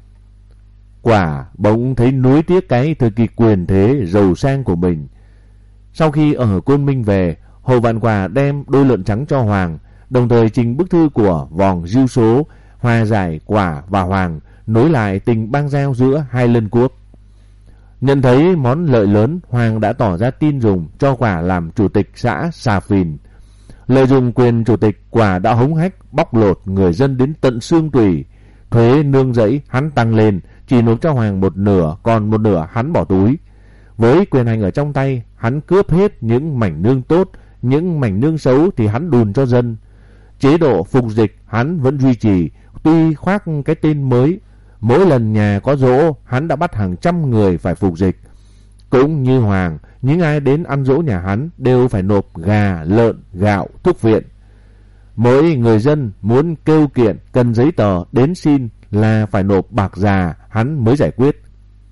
Quả bỗng thấy nuối tiếc cái thời kỳ quyền thế giàu sang của mình. Sau khi ở Côn Minh về, Hồ Vạn Quả đem đôi lợn trắng cho Hoàng, đồng thời trình bức thư của Vòng Diêu Số hòa giải Quả và Hoàng, nối lại tình bang giao giữa hai lân quốc. Nhận thấy món lợi lớn, Hoàng đã tỏ ra tin dùng cho Quả làm chủ tịch xã Xà Phìn. Lợi dụng quyền chủ tịch, Quả đã hống hách bóc lột người dân đến tận xương tủy. Thuế nương rẫy hắn tăng lên, chỉ nộp cho Hoàng một nửa, còn một nửa hắn bỏ túi. Với quyền hành ở trong tay, hắn cướp hết những mảnh nương tốt, những mảnh nương xấu thì hắn đùn cho dân. Chế độ phục dịch hắn vẫn duy trì, tuy khoác cái tên mới. Mỗi lần nhà có giỗ, hắn đã bắt hàng trăm người phải phục dịch. Cũng như Hoàng, những ai đến ăn giỗ nhà hắn đều phải nộp gà, lợn, gạo, thuốc viện. Mỗi người dân muốn kêu kiện cần giấy tờ đến xin là phải nộp bạc già, hắn mới giải quyết.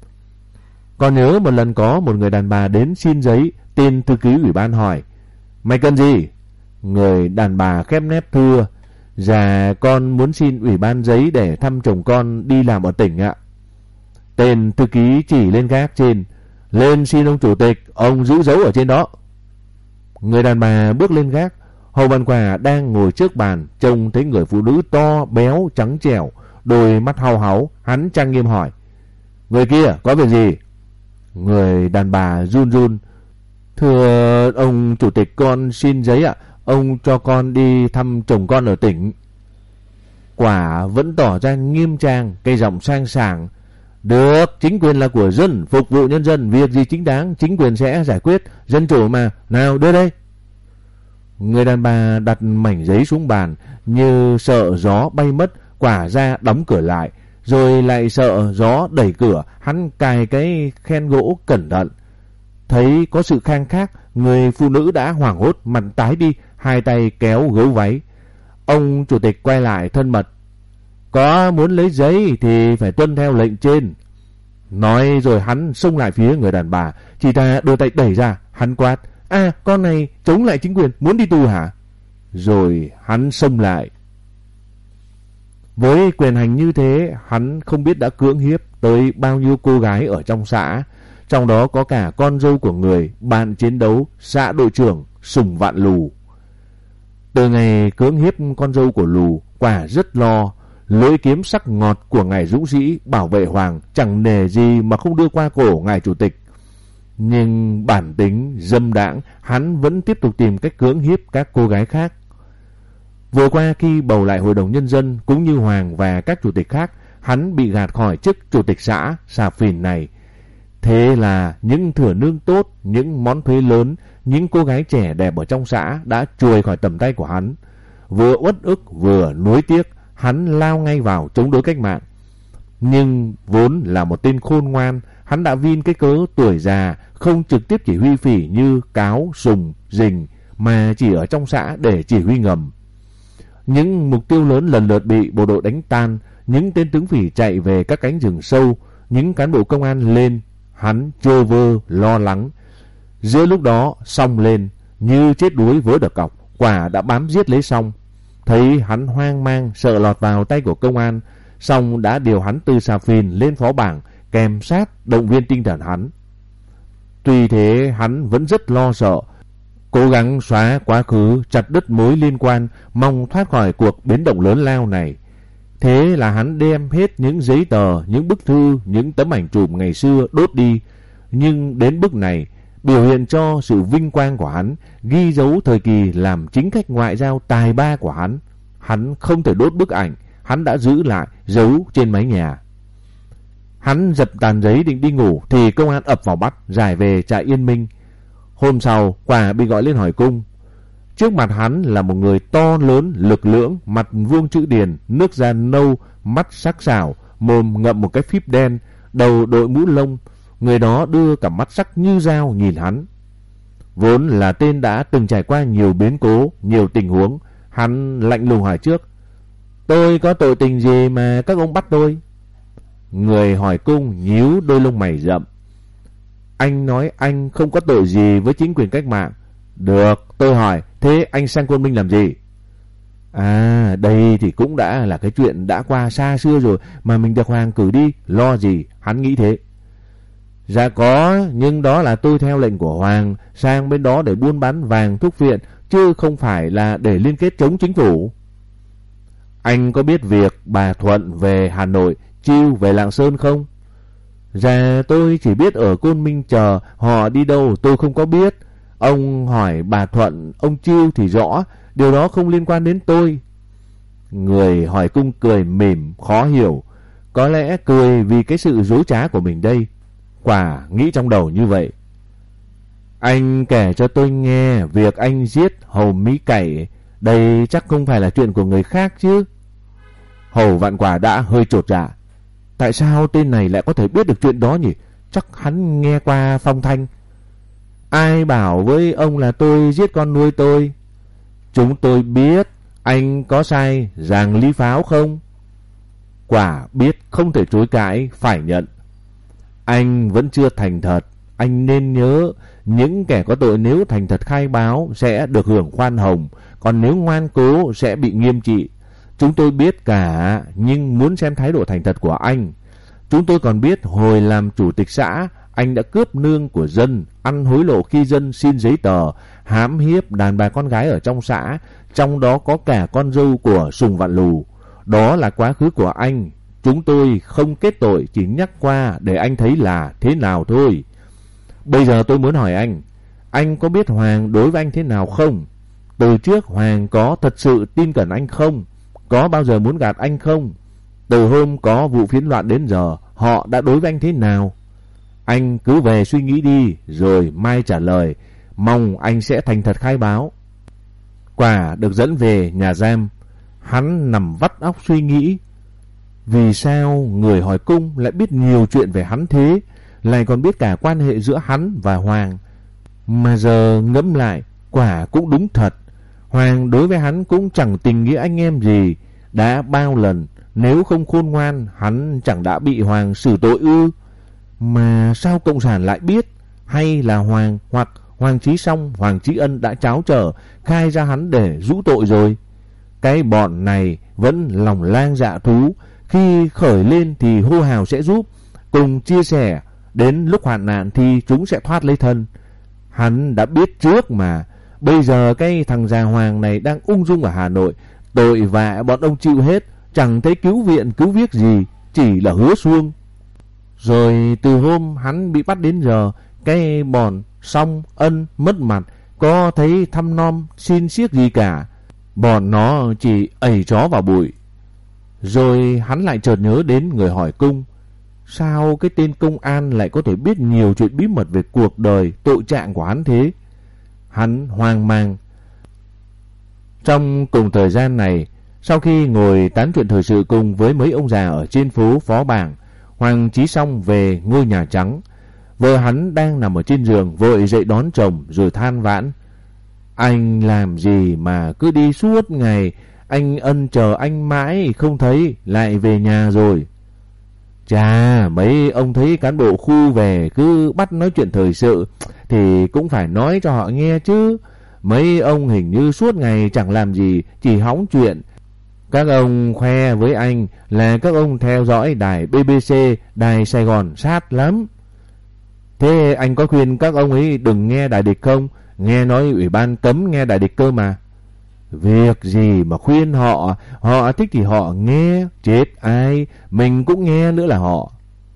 Còn nhớ một lần có một người đàn bà đến xin giấy, tên thư ký ủy ban hỏi: mày cần gì? Người đàn bà khép nép thưa: dạ con muốn xin ủy ban giấy để thăm chồng con đi làm ở tỉnh ạ. Tên thư ký chỉ lên gác trên: lên xin ông chủ tịch, ông giữ dấu ở trên đó. Người đàn bà bước lên gác. Hồ Vạn Quả đang ngồi trước bàn, trông thấy người phụ nữ to béo trắng trẻo, đôi mắt hau háu. Hắn trang nghiêm hỏi: người kia có việc gì? Người đàn bà run run: thưa ông chủ tịch, con xin giấy ạ, ông cho con đi thăm chồng con ở tỉnh. Quả vẫn tỏ ra nghiêm trang, cây giọng sang sảng: được, chính quyền là của dân, phục vụ nhân dân, việc gì chính đáng chính quyền sẽ giải quyết, dân chủ mà, nào đưa đây. Người đàn bà đặt mảnh giấy xuống bàn, như sợ gió bay mất. Quả ra đóng cửa lại, rồi lại sợ gió đẩy cửa. Hắn cài cái khen gỗ cẩn thận. Thấy có sự khang khác, người phụ nữ đã hoảng hốt, mặt tái đi, hai tay kéo gấu váy. Ông chủ tịch quay lại thân mật: có muốn lấy giấy thì phải tuân theo lệnh trên. Nói rồi hắn xông lại phía người đàn bà, chị ta đưa tay đẩy ra. Hắn quát: à, con này chống lại chính quyền, muốn đi tù hả? Rồi hắn xông lại. Với quyền hành như thế, hắn không biết đã cưỡng hiếp tới bao nhiêu cô gái ở trong xã, trong đó có cả con dâu của người bạn chiến đấu xã đội trưởng Sùng Vạn Lù. Từ ngày cưỡng hiếp con dâu của Lù, Quả rất lo. lưỡi kiếm sắc ngọt của ngài dũng sĩ bảo vệ hoàng chẳng nề gì mà không đưa qua cổ ngài chủ tịch. Nhưng bản tính dâm đãng, hắn vẫn tiếp tục tìm cách cưỡng hiếp các cô gái khác. Vừa qua khi bầu lại hội đồng nhân dân cũng như hoàng và các chủ tịch khác, hắn bị gạt khỏi chức chủ tịch xã Xà Phìn này. Thế là những thửa nương tốt, những món thuế lớn, những cô gái trẻ đẹp ở trong xã đã chuồi khỏi tầm tay của hắn. Vừa uất ức vừa nuối tiếc, hắn lao ngay vào chống đối cách mạng. Nhưng vốn là một tên khôn ngoan, hắn đã vin cái cớ tuổi già không trực tiếp chỉ huy phỉ như Cáo, Sùng, Dình, mà chỉ ở trong xã để chỉ huy ngầm. Những mục tiêu lớn lần lượt bị bộ đội đánh tan, những tên tướng phỉ chạy về các cánh rừng sâu, những cán bộ công an lên, hắn chơ vơ lo lắng. Giữa lúc đó Song lên như chết đuối vớ được cọc, quả đã bám giết lấy Song. Thấy hắn hoang mang sợ lọt vào tay của công an, Song đã điều hắn từ Xà Phìn lên phó bảng, kèm sát động viên tinh thần hắn. Tuy thế hắn vẫn rất lo sợ, cố gắng xóa quá khứ, chặt đứt mối liên quan, mong thoát khỏi cuộc biến động lớn lao này. Thế là hắn đem hết những giấy tờ, những bức thư, những tấm ảnh chụp ngày xưa đốt đi. Nhưng đến bước này, biểu hiện cho sự vinh quang của hắn, ghi dấu thời kỳ làm chính khách ngoại giao tài ba của hắn. Hắn không thể đốt bức ảnh, hắn đã giữ lại, giấu trên mái nhà. Hắn dập tàn giấy định đi ngủ thì công an ập vào bắt, giải về trại Yên Minh. Hôm sau, quả bị gọi lên hỏi cung. Trước mặt hắn là một người to lớn, lực lưỡng, mặt vuông chữ điền, nước da nâu, mắt sắc sảo, mồm ngậm một cái phíp đen, đầu đội mũ lông. Người đó đưa cả mắt sắc như dao nhìn hắn. Vốn là tên đã từng trải qua nhiều biến cố, nhiều tình huống, hắn lạnh lùng hỏi trước: "Tôi có tội tình gì mà các ông bắt tôi?" Người hỏi cung nhíu đôi lông mày rậm. "Anh nói anh không có tội gì với chính quyền cách mạng." "Được, tôi hỏi, thế anh sang Côn Minh làm gì?" "À, đây thì cũng đã là cái chuyện đã qua xa xưa rồi, mà mình được Hoàng cử đi, lo gì?" Hắn nghĩ thế. "Dạ có, nhưng đó là tôi theo lệnh của Hoàng sang bên đó để buôn bán vàng thuốc viện, chứ không phải là để liên kết chống chính phủ." "Anh có biết việc bà Thuận về Hà Nội, Chiêu về Lạng Sơn không?" "Dạ tôi chỉ biết ở Côn Minh chờ, họ đi đâu tôi không có biết. Ông hỏi bà Thuận, ông Chiêu thì rõ, điều đó không liên quan đến tôi." Người hỏi cung cười mỉm, khó hiểu. Có lẽ cười vì cái sự dối trá của mình đây. Quả nghĩ trong đầu như vậy. "Anh kể cho tôi nghe việc anh giết Hầu Mỹ Cẩy, đây chắc không phải là chuyện của người khác chứ?" Hầu Vạn Quả đã hơi chột dạ. Tại sao tên này lại có thể biết được chuyện đó nhỉ? Chắc hắn nghe qua phong thanh. "Ai bảo với ông là tôi giết con nuôi tôi?" "Chúng tôi biết. Anh có sai giàng Lý Pháo không?" Quả biết không thể chối cãi, phải nhận. "Anh vẫn chưa thành thật. Anh nên nhớ, những kẻ có tội nếu thành thật khai báo sẽ được hưởng khoan hồng, còn nếu ngoan cố sẽ bị nghiêm trị. Chúng tôi biết cả, nhưng muốn xem thái độ thành thật của anh. Chúng tôi còn biết hồi làm chủ tịch xã, anh đã cướp nương của dân, ăn hối lộ khi dân xin giấy tờ, hãm hiếp đàn bà con gái ở trong xã, trong đó có cả con dâu của Sùng Vạn Lù. Đó là quá khứ của anh. Chúng tôi không kết tội, chỉ nhắc qua để anh thấy là thế nào thôi. Bây giờ tôi muốn hỏi anh, anh có biết Hoàng đối với anh thế nào không? Từ trước Hoàng có thật sự tin cẩn anh không? Có bao giờ muốn gạt anh không? Từ hôm có vụ phiến loạn đến giờ, họ đã đối với anh thế nào? Anh cứ về suy nghĩ đi, rồi mai trả lời. Mong anh sẽ thành thật khai báo." Quả được dẫn về nhà giam. Hắn nằm vắt óc suy nghĩ. Vì sao người hỏi cung lại biết nhiều chuyện về hắn thế, lại còn biết cả quan hệ giữa hắn và Hoàng? Mà giờ ngẫm lại, quả cũng đúng thật. Hoàng đối với hắn cũng chẳng tình nghĩa anh em gì. Đã bao lần, nếu không khôn ngoan, hắn chẳng đã bị Hoàng xử tội ư? Mà sao Cộng sản lại biết? Hay là Hoàng hoặc Hoàng Chí Song, Hoàng Chí Ân đã tráo trở, khai ra hắn để rũ tội rồi? Cái bọn này vẫn lòng lang dạ thú, khi khởi lên thì hô hào sẽ giúp, cùng chia sẻ, đến lúc hoạn nạn thì chúng sẽ thoát lấy thân. Hắn đã biết trước mà. Bây giờ cái thằng già Hoàng này đang ung dung ở Hà Nội, tội vạ bọn ông chịu hết, chẳng thấy cứu viện cứu viết gì, chỉ là hứa suông. Rồi từ hôm hắn bị bắt đến giờ, cái bọn Song, Ân mất mặt, có thấy thăm nom xin xiếc gì cả. Bọn nó chỉ ẩy chó vào bụi. Rồi hắn lại chợt nhớ đến người hỏi cung. Sao cái tên công an lại có thể biết nhiều chuyện bí mật về cuộc đời, tội trạng của hắn thế? Hắn hoang mang. Trong cùng thời gian này, sau khi ngồi tán chuyện thời sự cùng với mấy ông già ở trên phố Phó Bảng, Hoàng Chí Song về ngôi nhà trắng. Vợ hắn đang nằm ở trên giường, vội dậy đón chồng rồi than vãn. Anh làm gì mà cứ đi suốt ngày, anh Ân chờ anh mãi không thấy, lại về nhà rồi. Chà, mấy ông thấy cán bộ khu về cứ bắt nói chuyện thời sự thì cũng phải nói cho họ nghe chứ. Mấy ông hình như suốt ngày chẳng làm gì, chỉ hóng chuyện. Các ông khoe với anh là các ông theo dõi đài bê bê xê, đài Sài Gòn sát lắm. Thế anh có khuyên các ông ấy đừng nghe đài địch không? Nghe nói ủy ban cấm nghe đài địch cơ mà. Việc gì mà khuyên họ, họ thích thì họ nghe, chết ai, mình cũng nghe nữa là họ.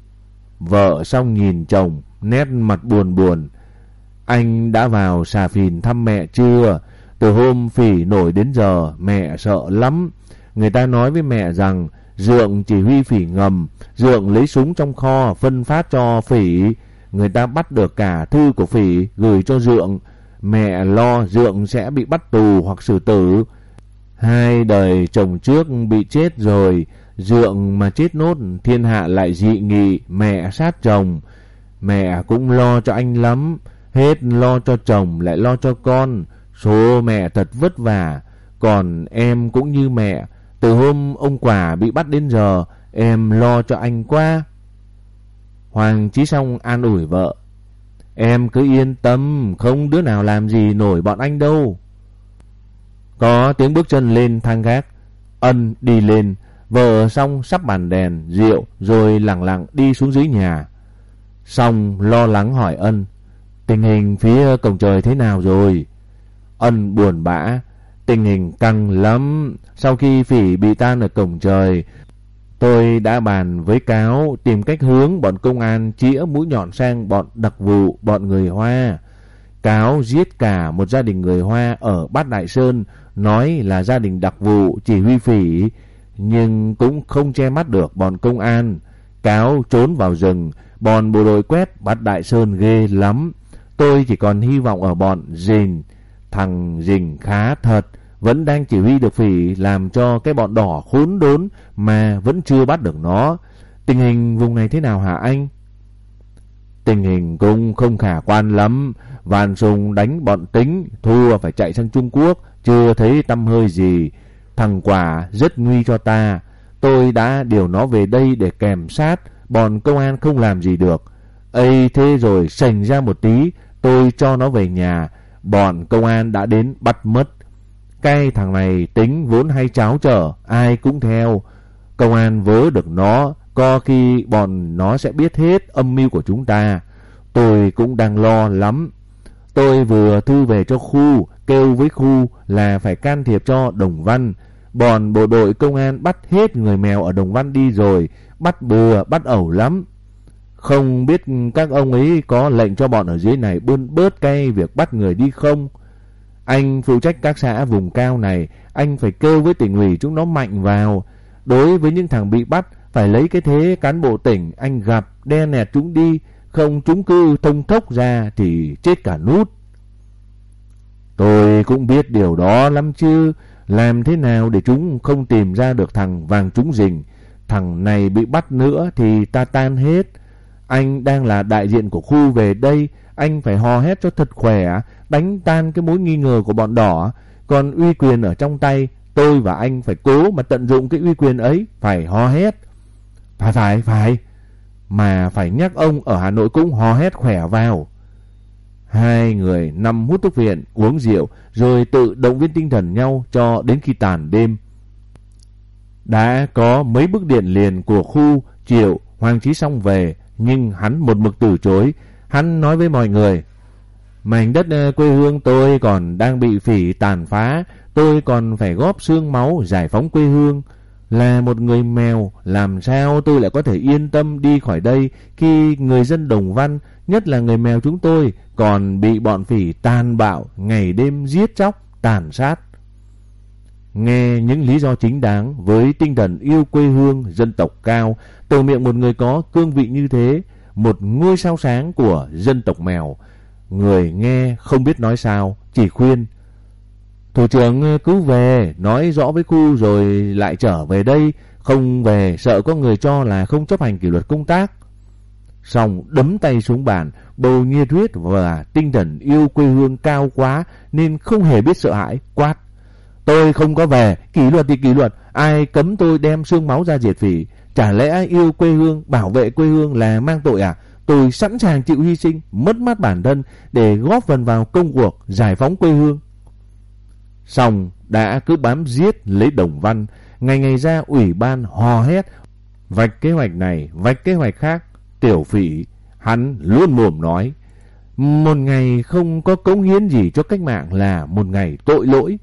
Vợ xong nhìn chồng, nét mặt buồn buồn. Anh đã vào Xà Phìn thăm mẹ chưa? Từ hôm Phỉ nổi đến giờ, mẹ sợ lắm. Người ta nói với mẹ rằng Dượng chỉ huy Phỉ ngầm, Dượng lấy súng trong kho phân phát cho Phỉ. Người ta bắt được cả thư của Phỉ gửi cho Dượng. Mẹ lo Dượng sẽ bị bắt tù hoặc xử tử. Hai đời chồng trước bị chết rồi, Dượng mà chết nốt thiên hạ lại dị nghị mẹ sát chồng. Mẹ cũng lo cho anh lắm, hết lo cho chồng lại lo cho con. Số mẹ thật vất vả. Còn em cũng như mẹ, từ hôm ông Quả bị bắt đến giờ, em lo cho anh quá. Hoàng Chí Song an ủi vợ. Em cứ yên tâm, không đứa nào làm gì nổi bọn anh đâu. Có tiếng bước chân lên thang gác. Ân đi lên, vợ Song sắp bàn đèn, rượu, rồi lẳng lặng đi xuống dưới nhà. Song lo lắng hỏi Ân. Tình hình phía cổng trời thế nào rồi? Ân buồn bã. Tình hình căng lắm. Sau khi Phỉ bị tan ở cổng trời, tôi đã bàn với Cáo tìm cách hướng bọn công an chĩa mũi nhọn sang bọn đặc vụ, bọn người Hoa. Cáo giết cả một gia đình người Hoa ở Bát Đại Sơn, nói là gia đình đặc vụ chỉ huy Phỉ, nhưng cũng không che mắt được bọn công an. Cáo trốn vào rừng, bọn bộ đội quét Bát Đại Sơn ghê lắm. Tôi chỉ còn hy vọng ở bọn Dình. Thằng Dình khá thật, vẫn đang chỉ huy được Phỉ làm cho cái bọn đỏ khốn đốn mà vẫn chưa bắt được nó. Tình hình vùng này thế nào hả anh? Tình hình cũng không khả quan lắm. Vạn Sùng đánh bọn Tính, thua phải chạy sang Trung Quốc, chưa thấy tăm hơi gì. Thằng Quả rất nguy cho ta. Tôi đã điều nó về đây để kèm sát, bọn công an không làm gì được. Ây thế rồi sành ra một tí, tôi cho nó về nhà. Bọn công an đã đến bắt mất. Cái thằng này tính vốn hay cháo trở, ai cũng theo. Công an vớ được nó, có khi bọn nó sẽ biết hết âm mưu của chúng ta. Tôi cũng đang lo lắm. Tôi vừa thư về cho khu, kêu với khu là phải can thiệp cho Đồng Văn. Bọn bộ đội công an bắt hết người mèo ở Đồng Văn đi rồi, bắt bừa, bắt ẩu lắm. Không biết các ông ấy có lệnh cho bọn ở dưới này bươn bớt cái việc bắt người đi không? Anh phụ trách các xã vùng cao này, anh phải kêu với tỉnh ủy chúng nó mạnh vào. Đối với những thằng bị bắt, phải lấy cái thế cán bộ tỉnh anh gặp, đe nẹt chúng đi, không chúng cứ thông thốc ra thì chết cả nút. Tôi cũng biết điều đó lắm chứ, làm thế nào để chúng không tìm ra được thằng Vàng Trúng Dình. Thằng này bị bắt nữa thì ta tan hết. Anh đang là đại diện của khu về đây, anh phải hò hét cho thật khỏe, đánh tan cái mối nghi ngờ của bọn đỏ. Còn uy quyền ở trong tay, tôi và anh phải cố mà tận dụng cái uy quyền ấy, phải hò hét. Phải phải phải, mà phải nhắc ông ở Hà Nội cũng hò hét khỏe vào. Hai người nằm hút thuốc viện, uống rượu, rồi tự động viên tinh thần nhau cho đến khi tàn đêm. Đã có mấy bức điện liền của khu triệu Hoàng Chí Song về, nhưng hắn một mực từ chối. Hắn nói với mọi người, mảnh đất quê hương tôi còn đang bị Phỉ tàn phá, tôi còn phải góp xương máu giải phóng quê hương. Là một người mèo, làm sao tôi lại có thể yên tâm đi khỏi đây khi người dân Đồng Văn, nhất là người mèo chúng tôi, còn bị bọn phỉ tàn bạo ngày đêm giết chóc, tàn sát. Nghe những lý do chính đáng với tinh thần yêu quê hương, dân tộc cao, từ miệng một người có cương vị như thế, một ngôi sao sáng của dân tộc mèo, người nghe không biết nói sao, chỉ khuyên: thủ trưởng cứ về, nói rõ với khu rồi lại trở về đây, không về sợ có người cho là không chấp hành kỷ luật công tác. Xong đấm tay xuống bàn, bầu nhiệt huyết và tinh thần yêu quê hương cao quá nên không hề biết sợ hãi, quát: tôi không có về, kỷ luật thì kỷ luật, ai cấm tôi đem xương máu ra diệt phỉ? Chả lẽ yêu quê hương, bảo vệ quê hương là mang tội à? Tôi sẵn sàng chịu hy sinh, mất mát bản thân để góp phần vào công cuộc giải phóng quê hương. Xong đã cứ bám giết lấy Đồng Văn, ngày ngày ra ủy ban hò hét, vạch kế hoạch này, vạch kế hoạch khác. Tiểu Phỉ hắn luôn mồm nói: một ngày không có cống hiến gì cho cách mạng là một ngày tội lỗi.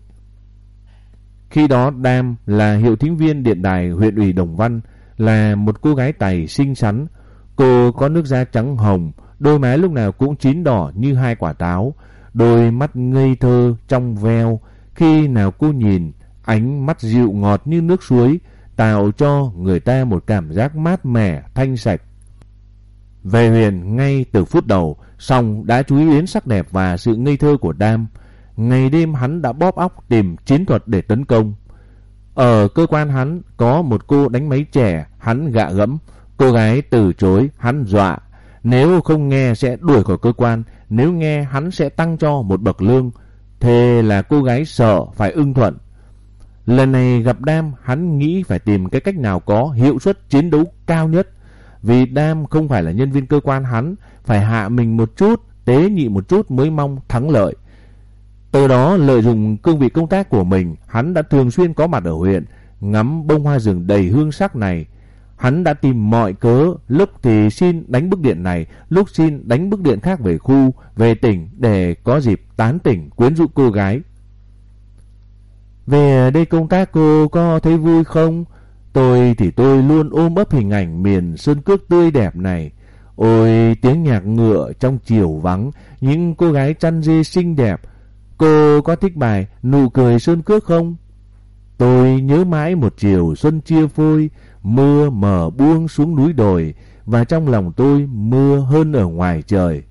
Khi đó Đam là hiệu thính viên điện đài huyện ủy Đồng Văn, là một cô gái Tày xinh xắn. Cô có nước da trắng hồng, đôi má lúc nào cũng chín đỏ như hai quả táo, đôi mắt ngây thơ trong veo. Khi nào cô nhìn, ánh mắt dịu ngọt như nước suối, tạo cho người ta một cảm giác mát mẻ, thanh sạch. Về Huyền ngay từ phút đầu, Song đã chú ý đến sắc đẹp và sự ngây thơ của Đam. Ngày đêm hắn đã bóp óc tìm chiến thuật để tấn công. Ở cơ quan hắn có một cô đánh máy trẻ, hắn gạ gẫm. Cô gái từ chối, hắn dọa: nếu không nghe sẽ đuổi khỏi cơ quan, nếu nghe hắn sẽ tăng cho một bậc lương. Thế là cô gái sợ phải ưng thuận. Lần này gặp Đam, hắn nghĩ phải tìm cái cách nào có hiệu suất chiến đấu cao nhất. Vì Đam không phải là nhân viên cơ quan hắn, phải hạ mình một chút, tế nhị một chút mới mong thắng lợi. Từ đó lợi dụng cương vị công tác của mình, hắn đã thường xuyên có mặt ở huyện, ngắm bông hoa rừng đầy hương sắc này. Hắn đã tìm mọi cớ, lúc thì xin đánh bức điện này, lúc xin đánh bức điện khác về khu, về tỉnh để có dịp tán tỉnh quyến rũ cô gái. Về đây công tác cô có thấy vui không? Tôi thì tôi luôn ôm ấp hình ảnh miền sơn cước tươi đẹp này. Ôi tiếng nhạc ngựa trong chiều vắng, những cô gái chăn dê xinh đẹp. Cô có thích bài Nụ cười sơn cước không? Tôi nhớ mãi một chiều xuân chia phôi, mưa mờ buông xuống núi đồi, và trong lòng tôi mưa hơn ở ngoài trời.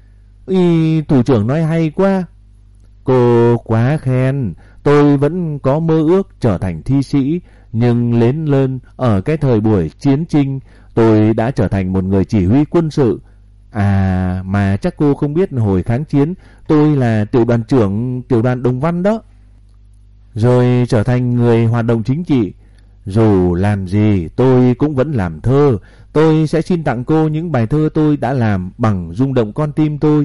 Ý, thủ trưởng nói hay quá. Cô quá khen. Tôi vẫn có mơ ước trở thành thi sĩ, nhưng lớn lên ở cái thời buổi chiến tranh, tôi đã trở thành một người chỉ huy quân sự. À mà chắc cô không biết hồi kháng chiến tôi là tiểu đoàn trưởng tiểu đoàn Đồng Văn đó. Rồi trở thành người hoạt động chính trị. Dù làm gì tôi cũng vẫn làm thơ. Tôi sẽ xin tặng cô những bài thơ tôi đã làm bằng rung động con tim tôi.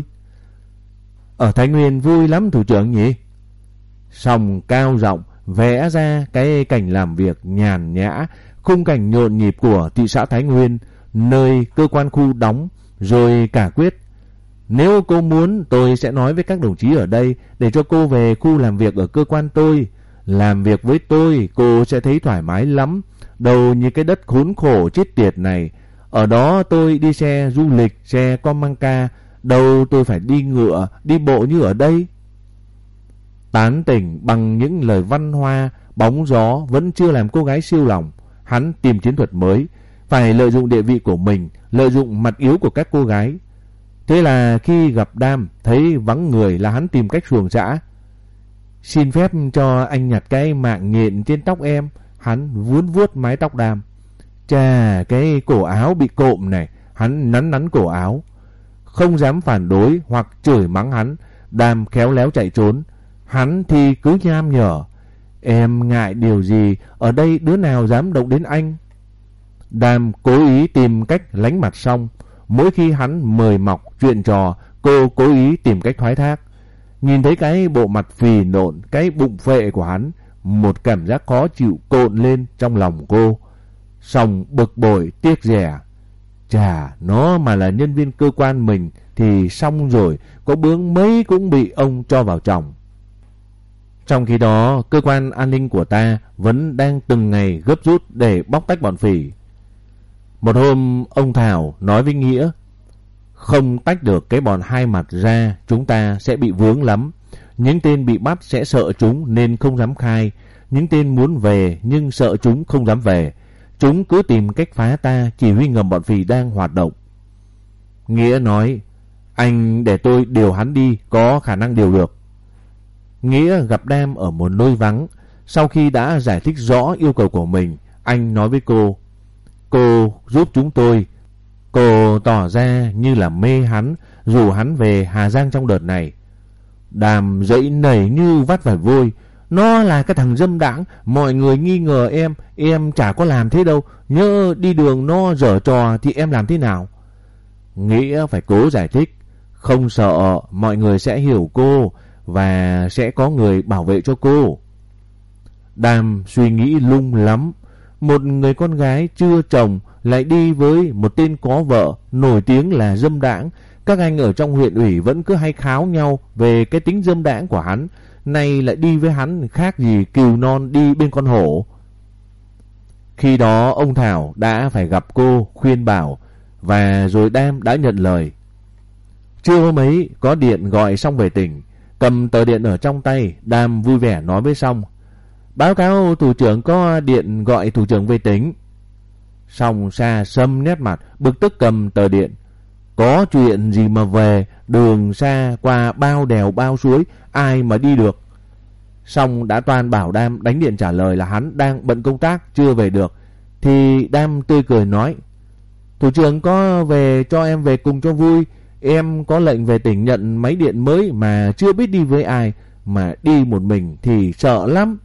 Ở Thái Nguyên vui lắm thủ trưởng nhỉ? Xong cao giọng vẽ ra cái cảnh làm việc nhàn nhã, khung cảnh nhộn nhịp của thị xã Thái Nguyên, nơi cơ quan khu đóng, rồi cả quyết: nếu cô muốn tôi sẽ nói với các đồng chí ở đây để cho cô về khu làm việc ở cơ quan tôi. Làm việc với tôi cô sẽ thấy thoải mái lắm, đâu như cái đất khốn khổ chết tiệt này. Ở đó tôi đi xe du lịch, xe Comanca, đâu tôi phải đi ngựa, đi bộ như ở đây. Tán tỉnh bằng những lời văn hoa, bóng gió vẫn chưa làm cô gái siêu lòng. Hắn tìm chiến thuật mới, phải lợi dụng địa vị của mình, lợi dụng mặt yếu của các cô gái. Thế là khi gặp Đam, thấy vắng người là hắn tìm cách xuồng xã. Xin phép cho anh nhặt cái mạng nhện trên tóc em. Hắn vuốt vuốt mái tóc Đam. Chà, cái cổ áo bị cộm này. Hắn nắn nắn cổ áo. Không dám phản đối hoặc chửi mắng hắn, Đam khéo léo chạy trốn. Hắn thì cứ nham nhở: em ngại điều gì, ở đây đứa nào dám động đến anh. Đam cố ý tìm cách lánh mặt. Xong mỗi khi hắn mời mọc chuyện trò, cô cố ý tìm cách thoái thác. Nhìn thấy cái bộ mặt phì nộn, cái bụng phệ của hắn, một cảm giác khó chịu cộn lên trong lòng cô. Xong bực bội tiếc rẻ: chà, nó mà là nhân viên cơ quan mình thì xong rồi, có bướng mấy cũng bị ông cho vào chồng. Trong khi đó, cơ quan an ninh của ta vẫn đang từng ngày gấp rút để bóc tách bọn phỉ. Một hôm, ông Thảo nói với Nghĩa, không tách được cái bọn hai mặt ra, chúng ta sẽ bị vướng lắm. Những tên bị bắt sẽ sợ chúng nên không dám khai. Những tên muốn về nhưng sợ chúng không dám về. Chúng cứ tìm cách phá ta, chỉ huy ngầm bọn phỉ đang hoạt động. Nghĩa nói, anh để tôi điều hắn đi, có khả năng điều được. Nghĩa gặp Đam ở một nơi vắng. Sau khi đã giải thích rõ yêu cầu của mình, anh nói với cô, cô giúp chúng tôi. Cô tỏ ra như là mê hắn, rủ hắn về Hà Giang trong đợt này. Đàm dậy nảy như vắt phải vôi. Nó là cái thằng dâm đãng, mọi người nghi ngờ em, em chả có làm thế đâu. Nhớ đi đường nó giở trò thì em làm thế nào? Nghĩa phải cố giải thích, không sợ, mọi người sẽ hiểu cô và sẽ có người bảo vệ cho cô. Đàm suy nghĩ lung lắm. Một người con gái chưa chồng lại đi với một tên có vợ nổi tiếng là dâm đãng. Các anh ở trong huyện ủy vẫn cứ hay kháo nhau về cái tính dâm đãng của hắn. Nay lại đi với hắn khác gì cừu non đi bên con hổ. Khi đó ông Thảo đã phải gặp cô khuyên bảo, và rồi Đam đã nhận lời. Trưa hôm ấy có điện gọi Song về tỉnh. Cầm tờ điện ở trong tay, Đam vui vẻ nói với Song, báo cáo thủ trưởng có điện gọi thủ trưởng về tỉnh. Song xa sâm nét mặt, bực tức cầm tờ điện. Có chuyện gì mà về, đường xa qua bao đèo bao suối, ai mà đi được. Song đã toan bảo Đam đánh điện trả lời là hắn đang bận công tác, chưa về được. Thì Đam tươi cười nói, thủ trưởng có về cho em về cùng cho vui. Em có lệnh về tỉnh nhận máy điện mới mà chưa biết đi với ai, mà đi một mình thì sợ lắm.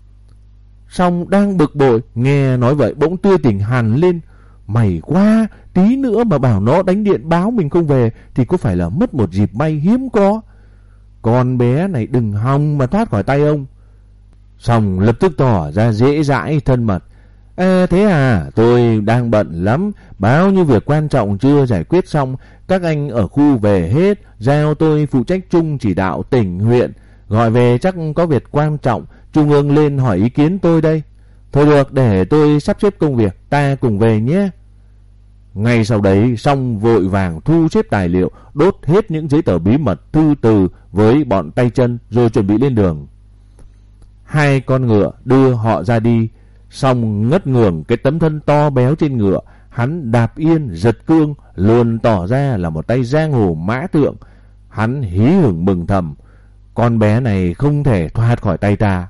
Song đang bực bội, nghe nói vậy bỗng tươi tỉnh hẳn lên. Mày quá, tí nữa mà bảo nó đánh điện báo mình không về thì có phải là mất một dịp may hiếm có. Con bé này đừng hòng mà thoát khỏi tay ông. Song lập tức tỏ ra dễ dãi thân mật. À, thế à, tôi đang bận lắm, bao nhiêu việc quan trọng chưa giải quyết xong. Các anh ở khu về hết, giao tôi phụ trách chung chỉ đạo tỉnh huyện. Gọi về chắc có việc quan trọng, trung ương lên hỏi ý kiến tôi đây. Thôi được, để tôi sắp xếp công việc, ta cùng về nhé. Ngay sau đấy, Song vội vàng thu xếp tài liệu, đốt hết những giấy tờ bí mật, thư từ với bọn tay chân rồi chuẩn bị lên đường. Hai con ngựa đưa họ ra đi. Song ngất ngường cái tấm thân to béo trên ngựa, hắn đạp yên giật cương, luôn tỏ ra là một tay giang hồ mã tượng. Hắn hí hửng mừng thầm, con bé này không thể thoát khỏi tay ta.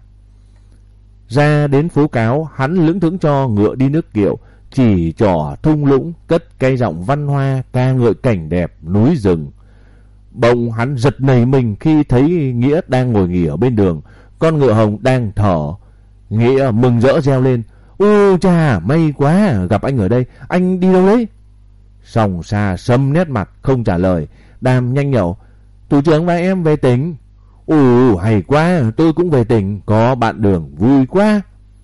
Ra đến phố Cáo, hắn lững thững cho ngựa đi nước kiệu, chỉ trỏ thung lũng, cất cây giọng văn hoa ca ngợi cảnh đẹp núi rừng. Bỗng hắn giật nảy mình khi thấy Nghĩa đang ngồi nghỉ ở bên đường, con ngựa hồng đang thở. Nghĩa mừng rỡ reo lên, ô cha, may quá, gặp anh ở đây, anh đi đâu đấy? Song xa sâm nét mặt không trả lời. Đam nhanh nhậu, thủ trưởng và em về tỉnh. Ồ, hay quá, tôi cũng về tỉnh, có bạn đường vui quá.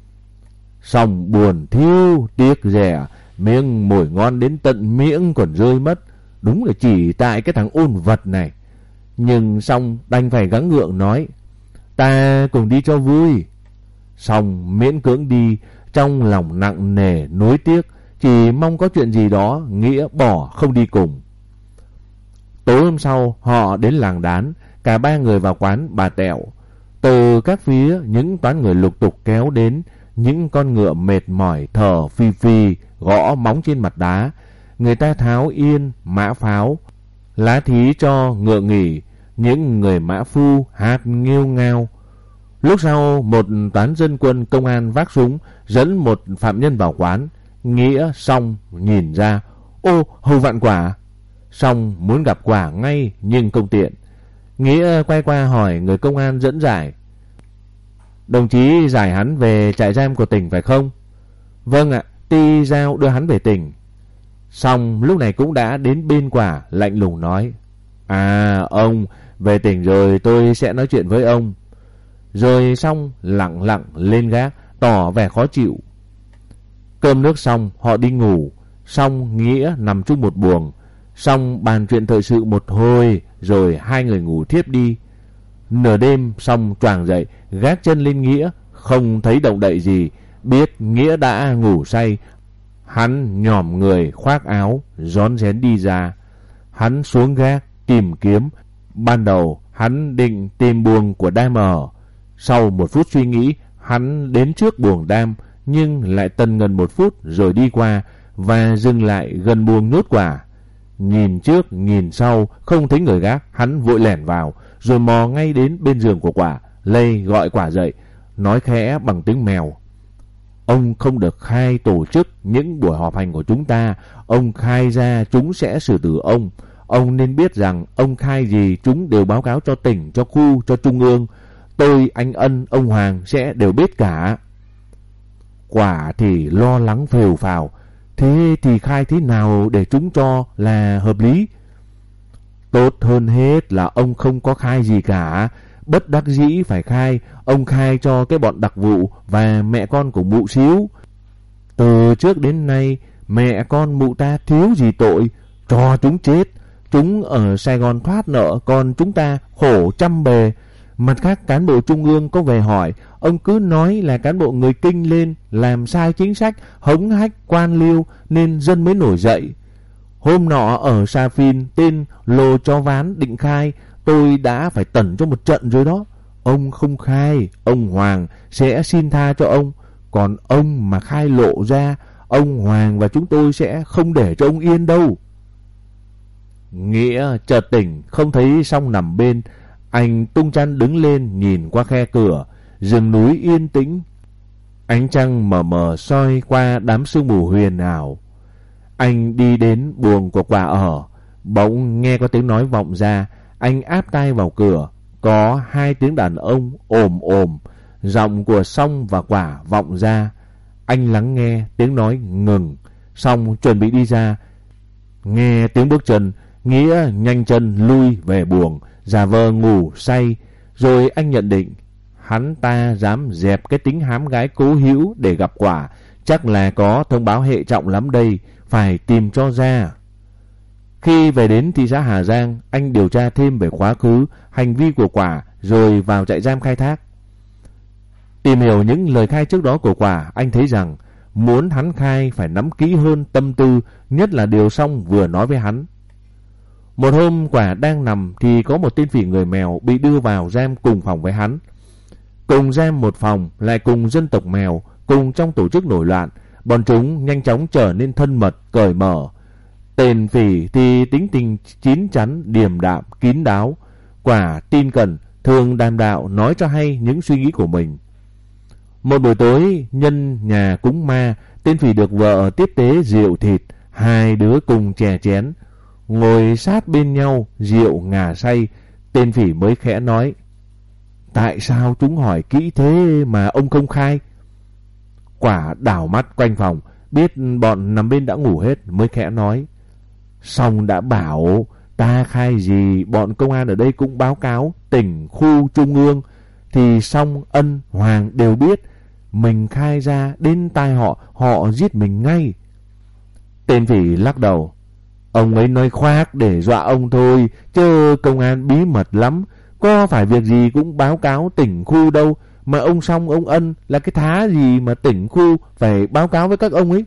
Song buồn thiêu tiếc rẻ, miếng mồi ngon đến tận miệng còn rơi mất. Đúng là chỉ tại cái thằng ôn vật này. Nhưng Song đành phải gắng gượng nói, ta cùng đi cho vui. Song miễn cưỡng đi, trong lòng nặng nề nuối tiếc, chỉ mong có chuyện gì đó Nghĩa bỏ không đi cùng. Tối hôm sau họ đến làng Đán, cả ba người vào quán bà Tẹo. Từ các phía những toán người lục tục kéo đến, những con ngựa mệt mỏi thở phi phi gõ móng trên mặt đá. Người ta tháo yên mã pháo, lá thí cho ngựa nghỉ. Những người mã phu hát nghêu ngao. Lúc sau một toán dân quân công an vác súng dẫn một phạm nhân vào quán. Nghĩa Song nhìn ra, ô Hầu Vạn Quả. Song muốn gặp Quả ngay nhưng không tiện. Nghĩa quay qua hỏi người công an dẫn giải, đồng chí giải hắn về trại giam của tỉnh phải không? Vâng ạ, ty giao đưa hắn về tỉnh. Song lúc này cũng đã đến bên Quả, lạnh lùng nói, à ông về tỉnh rồi tôi sẽ nói chuyện với ông. Rồi Song lặng lặng lên gác, tỏ vẻ khó chịu. Cơm nước xong họ đi ngủ. Song Nghĩa nằm chung một buồng. Song bàn chuyện thời sự một hồi, rồi hai người ngủ thiếp đi. Nửa đêm xong choàng dậy, gác chân lên Nghĩa, không thấy động đậy gì, biết Nghĩa đã ngủ say. Hắn nhòm người khoác áo, rón rén đi ra. Hắn xuống gác tìm kiếm. Ban đầu hắn định tìm buồng của Đam ở. Sau một phút suy nghĩ, hắn đến trước buồng Đam, nhưng lại tần ngần một phút rồi đi qua và dừng lại gần buồng nhốt Quả. Nhìn trước nhìn sau không thấy người gác, hắn vội lẻn vào rồi mò ngay đến bên giường của Quả, lay gọi Quả dậy, nói khẽ bằng tiếng mèo: "Ông không được khai tổ chức những buổi họp hành của chúng ta. Ông khai ra chúng sẽ xử tử ông. Ông nên biết rằng ông khai gì chúng đều báo cáo cho tỉnh, cho khu, cho trung ương. Tôi, anh Ân, ông Hoàng sẽ đều biết cả." Quả thì lo lắng phều phào: "Thế thì khai thế nào để chúng cho là hợp lý?" "Tốt hơn hết là ông không có khai gì cả. Bất đắc dĩ phải khai, ông khai cho cái bọn đặc vụ và mẹ con của mụ Xíu. Từ trước đến nay mẹ con mụ ta thiếu gì tội, cho chúng chết. Chúng ở Sài Gòn thoát nợ, còn chúng ta khổ trăm bề. Mặt khác cán bộ trung ương có về hỏi, ông cứ nói là cán bộ người Kinh lên làm sai chính sách, hống hách quan liêu nên dân mới nổi dậy. Hôm nọ ở Sa Phin tên Lô Chó Ván định khai, tôi đã phải tẩn cho một trận rồi đó. Ông không khai, ông Hoàng sẽ xin tha cho ông. Còn ông mà khai lộ ra, ông Hoàng và chúng tôi sẽ không để cho ông yên đâu." Nghĩa chợt tỉnh, không thấy Song nằm bên. Anh tung chăn đứng lên nhìn qua khe cửa. Rừng núi yên tĩnh, ánh trăng mờ mờ soi qua đám sương mù huyền ảo. Anh đi đến buồng của Quả ở, bỗng nghe có tiếng nói vọng ra. Anh áp tai vào cửa, có hai tiếng đàn ông ồm ồm. Giọng của Song và Quả vọng ra. Anh lắng nghe, tiếng nói ngừng. Song chuẩn bị đi ra, nghe tiếng bước chân. Nghĩa nhanh chân lui về buồng, giả vờ ngủ say. Rồi anh nhận định hắn ta dám dẹp cái tính hám gái cố hữu để gặp Quả, chắc là có thông báo hệ trọng lắm đây, phải tìm cho ra. Khi về đến thị xã Hà Giang, anh điều tra thêm về quá khứ, hành vi của Quả, rồi vào trại giam khai thác. Tìm hiểu những lời khai trước đó của Quả, anh thấy rằng muốn hắn khai phải nắm kỹ hơn tâm tư, nhất là điều Song vừa nói với hắn. Một hôm Quả đang nằm thì có một tên phỉ người Mèo bị đưa vào giam cùng phòng với hắn. Cùng giam một phòng, lại cùng dân tộc Mèo, cùng trong tổ chức nổi loạn. Bọn chúng nhanh chóng trở nên thân mật, cởi mở. Tên phỉ thì tính tình chín chắn, điềm đạm, kín đáo. Quả tin cẩn, thường đàm đạo nói cho hay những suy nghĩ của mình. Một buổi tối nhân nhà cúng ma, tên phỉ được vợ tiếp tế rượu thịt. Hai đứa cùng chè chén, ngồi sát bên nhau, rượu ngà say. Tên phỉ mới khẽ nói: "Tại sao chúng hỏi kỹ thế mà ông không khai?" Quả đảo mắt quanh phòng, biết bọn nằm bên đã ngủ hết, mới khẽ nói: "Song đã bảo ta khai gì bọn công an ở đây cũng báo cáo tỉnh, khu, trung ương, thì Song, Ân, Hoàng đều biết. Mình khai ra đến tai họ, họ giết mình ngay." Tên phỉ lắc đầu: "Ông ấy nói khoác để dọa ông thôi, chứ công an bí mật lắm, có phải việc gì cũng báo cáo tỉnh, khu đâu. Mà ông Song, ông Ân là cái thá gì mà tỉnh, khu phải báo cáo với các ông ấy."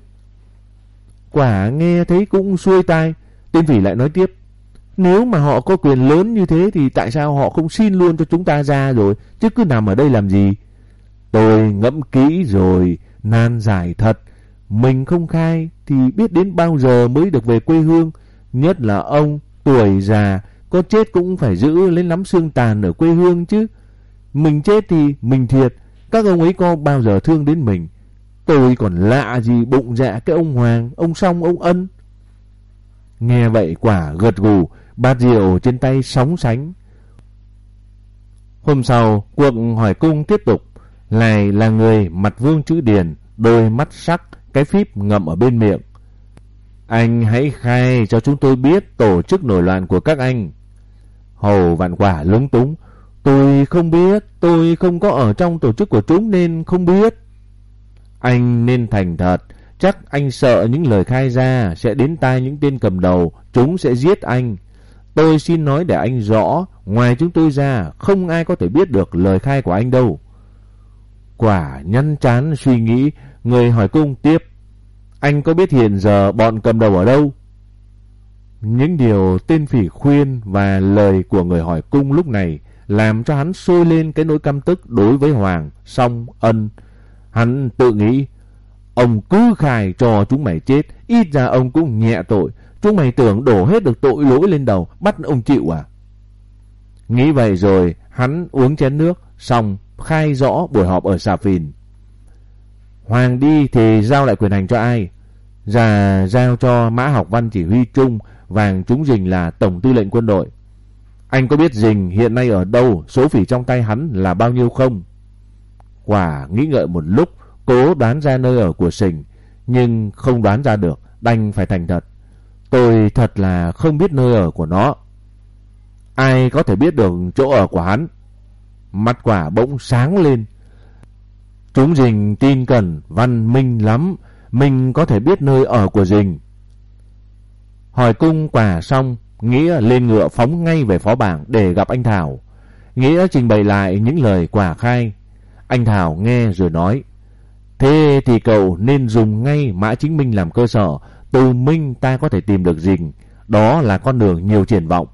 Quả nghe thấy cũng xuôi tai. Tên phỉ lại nói tiếp: "Nếu mà họ có quyền lớn như thế thì tại sao họ không xin luôn cho chúng ta ra rồi, chứ cứ nằm ở đây làm gì? Tôi ngẫm kỹ rồi, nan giải thật. Mình không khai thì biết đến bao giờ mới được về quê hương. Nhất là ông, tuổi già, có chết cũng phải giữ lấy nắm xương tàn ở quê hương chứ. Mình chết thì mình thiệt, các ông ấy có bao giờ thương đến mình. Tôi còn lạ gì bụng dạ cái ông Hoàng, ông Song, ông Ân." Nghe vậy Quả gật gù, bát rượu trên tay sóng sánh. Hôm sau, cuộc hỏi cung tiếp tục. Lại là người mặt vuông chữ điền, đôi mắt sắc, cái phíp ngậm ở bên miệng. "Anh hãy khai cho chúng tôi biết tổ chức nổi loạn của các anh." Hầu Vạn Quả lúng túng: "Tôi không biết, tôi không có ở trong tổ chức của chúng nên không biết." "Anh nên thành thật, chắc anh sợ những lời khai ra sẽ đến tai những tên cầm đầu, chúng sẽ giết anh. Tôi xin nói để anh rõ, ngoài chúng tôi ra, không ai có thể biết được lời khai của anh đâu. Quả nhăn chán suy nghĩ, người hỏi cung tiếp. Anh có biết hiện giờ bọn cầm đầu ở đâu? Những điều tên phỉ khuyên và lời của người hỏi cung lúc này làm cho hắn sôi lên cái nỗi căm tức đối với Hoàng, Song, Ân. Hắn tự nghĩ, ông cứ khai cho chúng mày chết, ít ra ông cũng nhẹ tội. Chúng mày tưởng đổ hết được tội lỗi lên đầu, bắt ông chịu à? Nghĩ vậy rồi, hắn uống chén nước, xong khai rõ buổi họp ở Sà Phìn. Hoàng đi thì giao lại quyền hành cho ai? Dạ giao cho Mã Học Văn chỉ huy chung, Vàng Trúng Dình là tổng tư lệnh quân đội. Anh có biết Dình hiện nay ở đâu, số phỉ trong tay hắn là bao nhiêu không? Quả nghĩ ngợi một lúc, cố đoán ra nơi ở của Sình, nhưng không đoán ra được, đành phải thành thật. Tôi thật là không biết nơi ở của nó. Ai có thể biết được chỗ ở của hắn? Mắt Quả bỗng sáng lên. Trúng Dình tin cẩn, văn minh lắm, mình có thể biết nơi ở của Dình. Hỏi cung Quả xong, Nghĩa lên ngựa phóng ngay về phó bảng để gặp anh Thảo. Nghĩa trình bày lại những lời Quả khai. Anh Thảo nghe rồi nói, thế thì cậu nên dùng ngay Mã Chính Minh làm cơ sở. Từ Minh ta có thể tìm được Dình, đó là con đường nhiều triển vọng.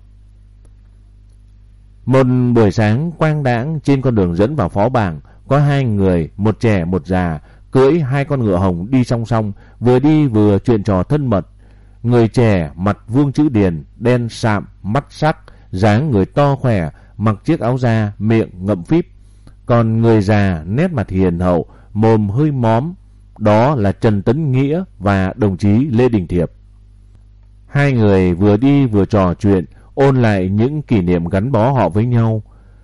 Một buổi sáng quang đãng, trên con đường dẫn vào phó bảng có hai người, một trẻ một già, cưỡi hai con ngựa hồng đi song song, vừa đi vừa chuyện trò thân mật. Người trẻ mặt vuông chữ điền, đen sạm, mắt sắc, dáng người to khỏe, mặc chiếc áo da, miệng ngậm phíp. Còn người già nét mặt hiền hậu, mồm hơi móm, đó là Trần Tấn Nghĩa và đồng chí Lê Đình Thiệp. Hai người vừa đi vừa trò chuyện, ôn lại những kỷ niệm gắn bó họ với nhau.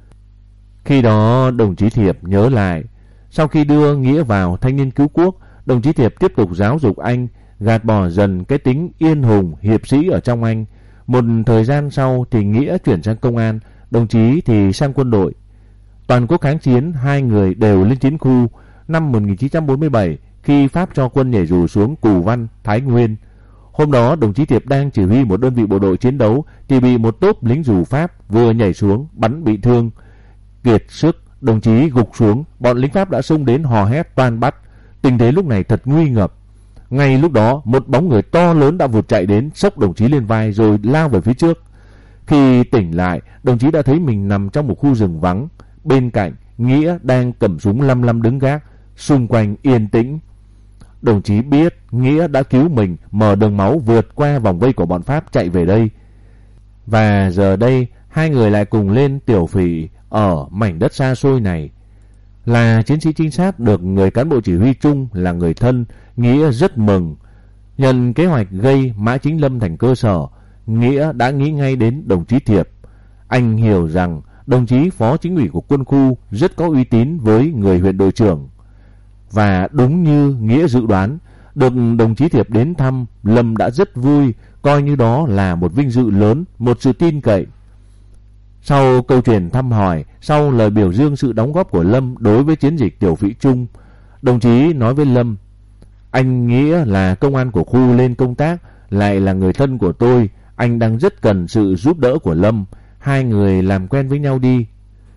Khi đó đồng chí Thiệp nhớ lại, sau khi đưa Nghĩa vào Thanh niên cứu quốc, đồng chí Thiệp tiếp tục giáo dục anh, gạt bỏ dần cái tính yên hùng hiệp sĩ ở trong anh. Một thời gian sau thì Nghĩa chuyển sang công an, đồng chí thì sang quân đội. Toàn quốc kháng chiến, hai người đều lên chiến khu. Năm một nghìn chín trăm bốn mươi bảy, khi Pháp cho quân nhảy dù xuống Cù Văn, Thái Nguyên, hôm đó đồng chí Thiệp đang chỉ huy một đơn vị bộ đội chiến đấu thì bị một tốp lính dù Pháp vừa nhảy xuống bắn bị thương. Kiệt sức, đồng chí gục xuống, bọn lính Pháp đã xông đến hò hét toan bắt. Tình thế lúc này thật nguy ngập. Ngay lúc đó, một bóng người to lớn đã vụt chạy đến, xốc đồng chí lên vai rồi lao về phía trước. Khi tỉnh lại, đồng chí đã thấy mình nằm trong một khu rừng vắng. Bên cạnh, Nghĩa đang cầm súng lăm lăm đứng gác, xung quanh yên tĩnh. Đồng chí biết Nghĩa đã cứu mình, mở đường máu vượt qua vòng vây của bọn Pháp chạy về đây. Và giờ đây, hai người lại cùng lên tiểu phỉ ở mảnh đất xa xôi này. Là chiến sĩ trinh sát được người cán bộ chỉ huy chung là người thân, Nghĩa rất mừng. Nhân kế hoạch gây Mã Chính Lâm thành cơ sở, Nghĩa đã nghĩ ngay đến đồng chí Thiệp. Anh hiểu rằng đồng chí phó chính ủy của quân khu rất có uy tín với người huyện đội trưởng. Và đúng như Nghĩa dự đoán, được đồng chí Thiệp đến thăm, Lâm đã rất vui, coi như đó là một vinh dự lớn, một sự tin cậy. Sau câu chuyện thăm hỏi, sau lời biểu dương sự đóng góp của Lâm đối với chiến dịch tiểu phỉ chung, đồng chí nói với Lâm, anh Nghĩa là công an của khu lên công tác, lại là người thân của tôi, anh đang rất cần sự giúp đỡ của Lâm, hai người làm quen với nhau đi.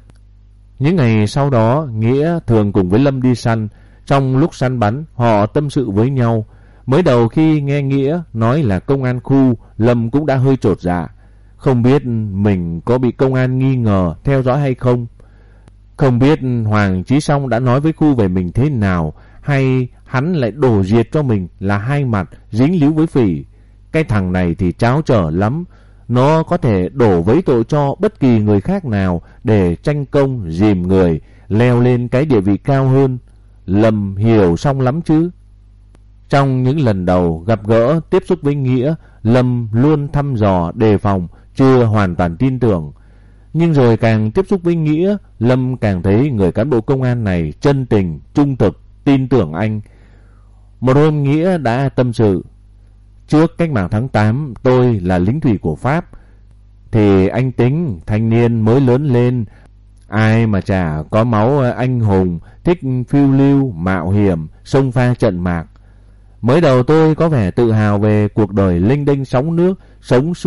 Những ngày sau đó, Nghĩa thường cùng với Lâm đi săn. Trong lúc săn bắn, họ tâm sự với nhau. Mới đầu khi nghe Nghĩa nói là công an khu, Lâm cũng đã hơi chột dạ. Không biết mình có bị công an nghi ngờ, theo dõi hay không. Không biết Hoàng Chí Song đã nói với khu về mình thế nào, hay hắn lại đổ diệt cho mình là hai mặt, dính líu với phỉ. Cái thằng này thì tráo trở lắm. Nó có thể đổ vấy tội cho bất kỳ người khác nào để tranh công, dìm người, leo lên cái địa vị cao hơn. Lâm hiểu xong lắm chứ. Trong những lần đầu gặp gỡ, tiếp xúc với Nghĩa, Lâm luôn thăm dò, đề phòng, chưa hoàn toàn tin tưởng. Nhưng rồi càng tiếp xúc với Nghĩa, Lâm càng thấy người cán bộ công an này chân tình, trung thực, tin tưởng anh. Một hôm Nghĩa đã tâm sự, trước cách mạng tháng tám tôi là lính thủy của Pháp, thì anh tính thanh niên mới lớn lên, ai mà chả có máu anh hùng, thích phiêu lưu, mạo hiểm, xông pha trận mạc. Mới đầu tôi có vẻ tự hào về cuộc đời lênh đênh sóng nước, sống sung túc,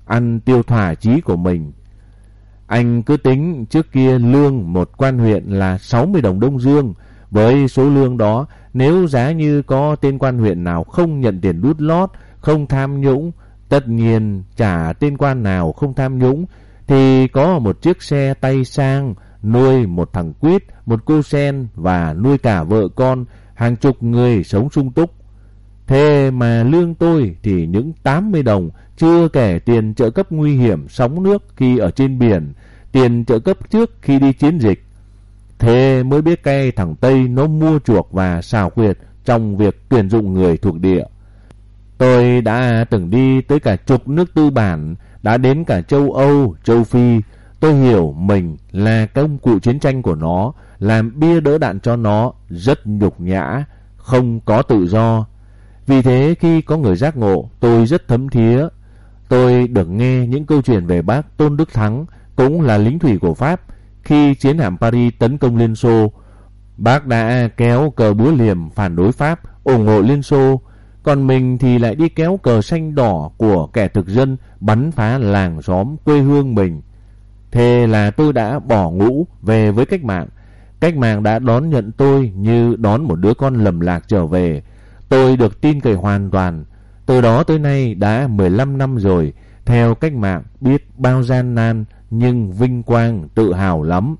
ăn tiêu thỏa chí của mình. Anh cứ tính trước kia lương một quan huyện là sáu mươi đồng Đông Dương. Với số lương đó, nếu giá như có tên quan huyện nào không nhận tiền đút lót, không tham nhũng, tất nhiên chả tên quan nào không tham nhũng, thì có một chiếc xe tay sang, nuôi một thằng quýt, một cô sen và nuôi cả vợ con, hàng chục người sống sung túc. Thế mà lương tôi thì những tám mươi đồng, chưa kể tiền trợ cấp nguy hiểm sóng nước khi ở trên biển, tiền trợ cấp trước khi đi chiến dịch. Thế mới biết cái thằng Tây nó mua chuộc và xào quyệt trong việc tuyển dụng người thuộc địa. Tôi đã từng đi tới cả chục nước tư bản, đã đến cả châu Âu, châu Phi. Tôi hiểu mình là công cụ chiến tranh của nó, làm bia đỡ đạn cho nó, rất nhục nhã, không có tự do. Vì thế khi có người giác ngộ, tôi rất thấm thía. Tôi được nghe những câu chuyện về bác Tôn Đức Thắng, cũng là lính thủy của Pháp. Khi chiến hạm Paris tấn công Liên Xô, bác đã kéo cờ búa liềm phản đối Pháp, ủng hộ Liên Xô. Còn mình thì lại đi kéo cờ xanh đỏ của kẻ thực dân bắn phá làng xóm quê hương mình. Thế là tôi đã bỏ ngũ về với cách mạng. Cách mạng đã đón nhận tôi như đón một đứa con lầm lạc trở về. Tôi được tin cậy hoàn toàn. Từ đó tới nay đã mười lăm năm rồi, theo cách mạng biết bao gian nan nhưng vinh quang tự hào lắm.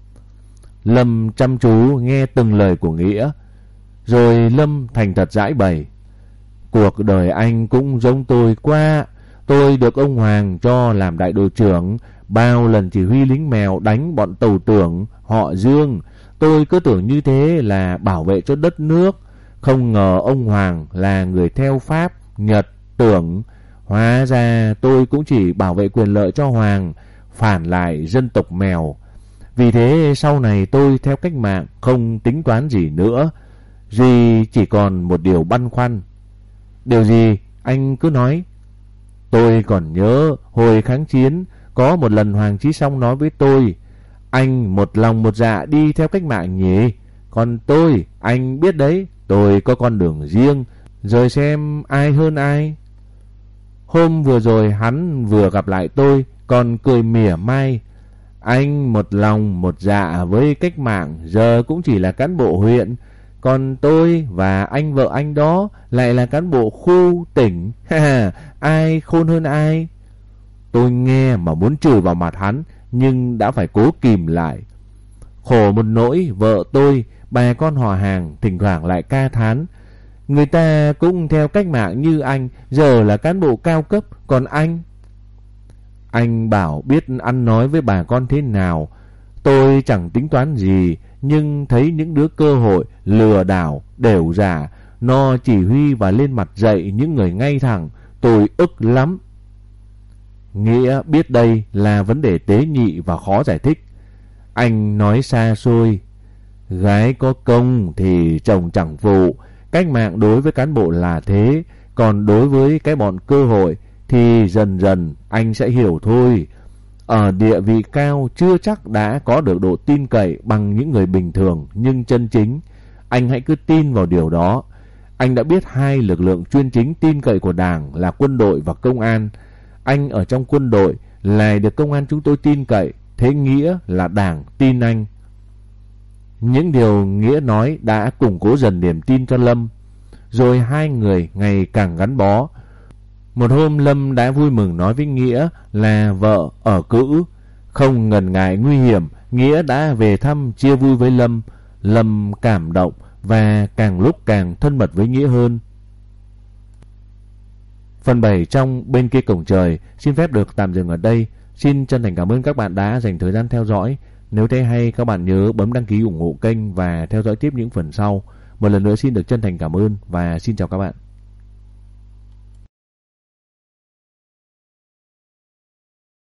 Lâm chăm chú nghe từng lời của Nghĩa, rồi Lâm thành thật giải bày. Cuộc đời anh cũng giống tôi quá. Tôi được ông Hoàng cho làm đại đội trưởng, bao lần chỉ huy lính mèo đánh bọn tàu tưởng họ Dương. Tôi cứ tưởng như thế là bảo vệ cho đất nước. Không ngờ ông Hoàng là người theo Pháp, Nhật, Tưởng. Hóa ra tôi cũng chỉ bảo vệ quyền lợi cho Hoàng, phản lại dân tộc mèo. Vì thế sau này tôi theo cách mạng không tính toán gì nữa. Duy chỉ còn một điều băn khoăn. Điều gì? Anh cứ nói. Tôi còn nhớ hồi kháng chiến, có một lần Hoàng Chí Song nói với tôi, anh một lòng một dạ đi theo cách mạng nhỉ? Còn tôi, anh biết đấy, tôi có con đường riêng, rồi xem ai hơn ai. Hôm vừa rồi hắn vừa gặp lại tôi, còn cười mỉa mai. Anh một lòng một dạ với cách mạng, giờ cũng chỉ là cán bộ huyện. Còn tôi và anh vợ anh đó lại là cán bộ khu, tỉnh. Ai khôn hơn ai? Tôi nghe mà muốn chửi vào mặt hắn, nhưng đã phải cố kìm lại. Khổ một nỗi, vợ tôi, bà con họ hàng thỉnh thoảng lại ca thán. Người ta cũng theo cách mạng như anh, giờ là cán bộ cao cấp, còn anh? Anh bảo biết ăn nói với bà con thế nào. Tôi chẳng tính toán gì, nhưng thấy những đứa cơ hội lừa đảo, đểu giả, nó chỉ huy và lên mặt dạy những người ngay thẳng, tôi ức lắm. Nghĩa biết đây là vấn đề tế nhị và khó giải thích. Anh nói xa xôi. Gái có công thì chồng chẳng phụ. Cách mạng đối với cán bộ là thế. Còn đối với cái bọn cơ hội thì dần dần anh sẽ hiểu thôi. Ở địa vị cao chưa chắc đã có được độ tin cậy bằng những người bình thường, nhưng chân chính. Anh hãy cứ tin vào điều đó. Anh đã biết hai lực lượng chuyên chính tin cậy của Đảng là quân đội và công an. Anh ở trong quân đội lại được công an chúng tôi tin cậy, thế nghĩa là Đảng tin anh. Những điều Nghĩa nói đã củng cố dần niềm tin cho Lâm. Rồi hai người ngày càng gắn bó. Một hôm Lâm đã vui mừng nói với Nghĩa là vợ ở cữ. Không ngần ngại nguy hiểm, Nghĩa đã về thăm chia vui với Lâm. Lâm cảm động và càng lúc càng thân mật với Nghĩa hơn. Phần bảy trong Bên Kia Cổng Trời xin phép được tạm dừng ở đây. Xin chân thành cảm ơn các bạn đã dành thời gian theo dõi. Nếu thấy hay, các bạn nhớ bấm đăng ký ủng hộ kênh và theo dõi tiếp những phần sau. Một lần nữa xin được chân thành cảm ơn và xin chào các bạn.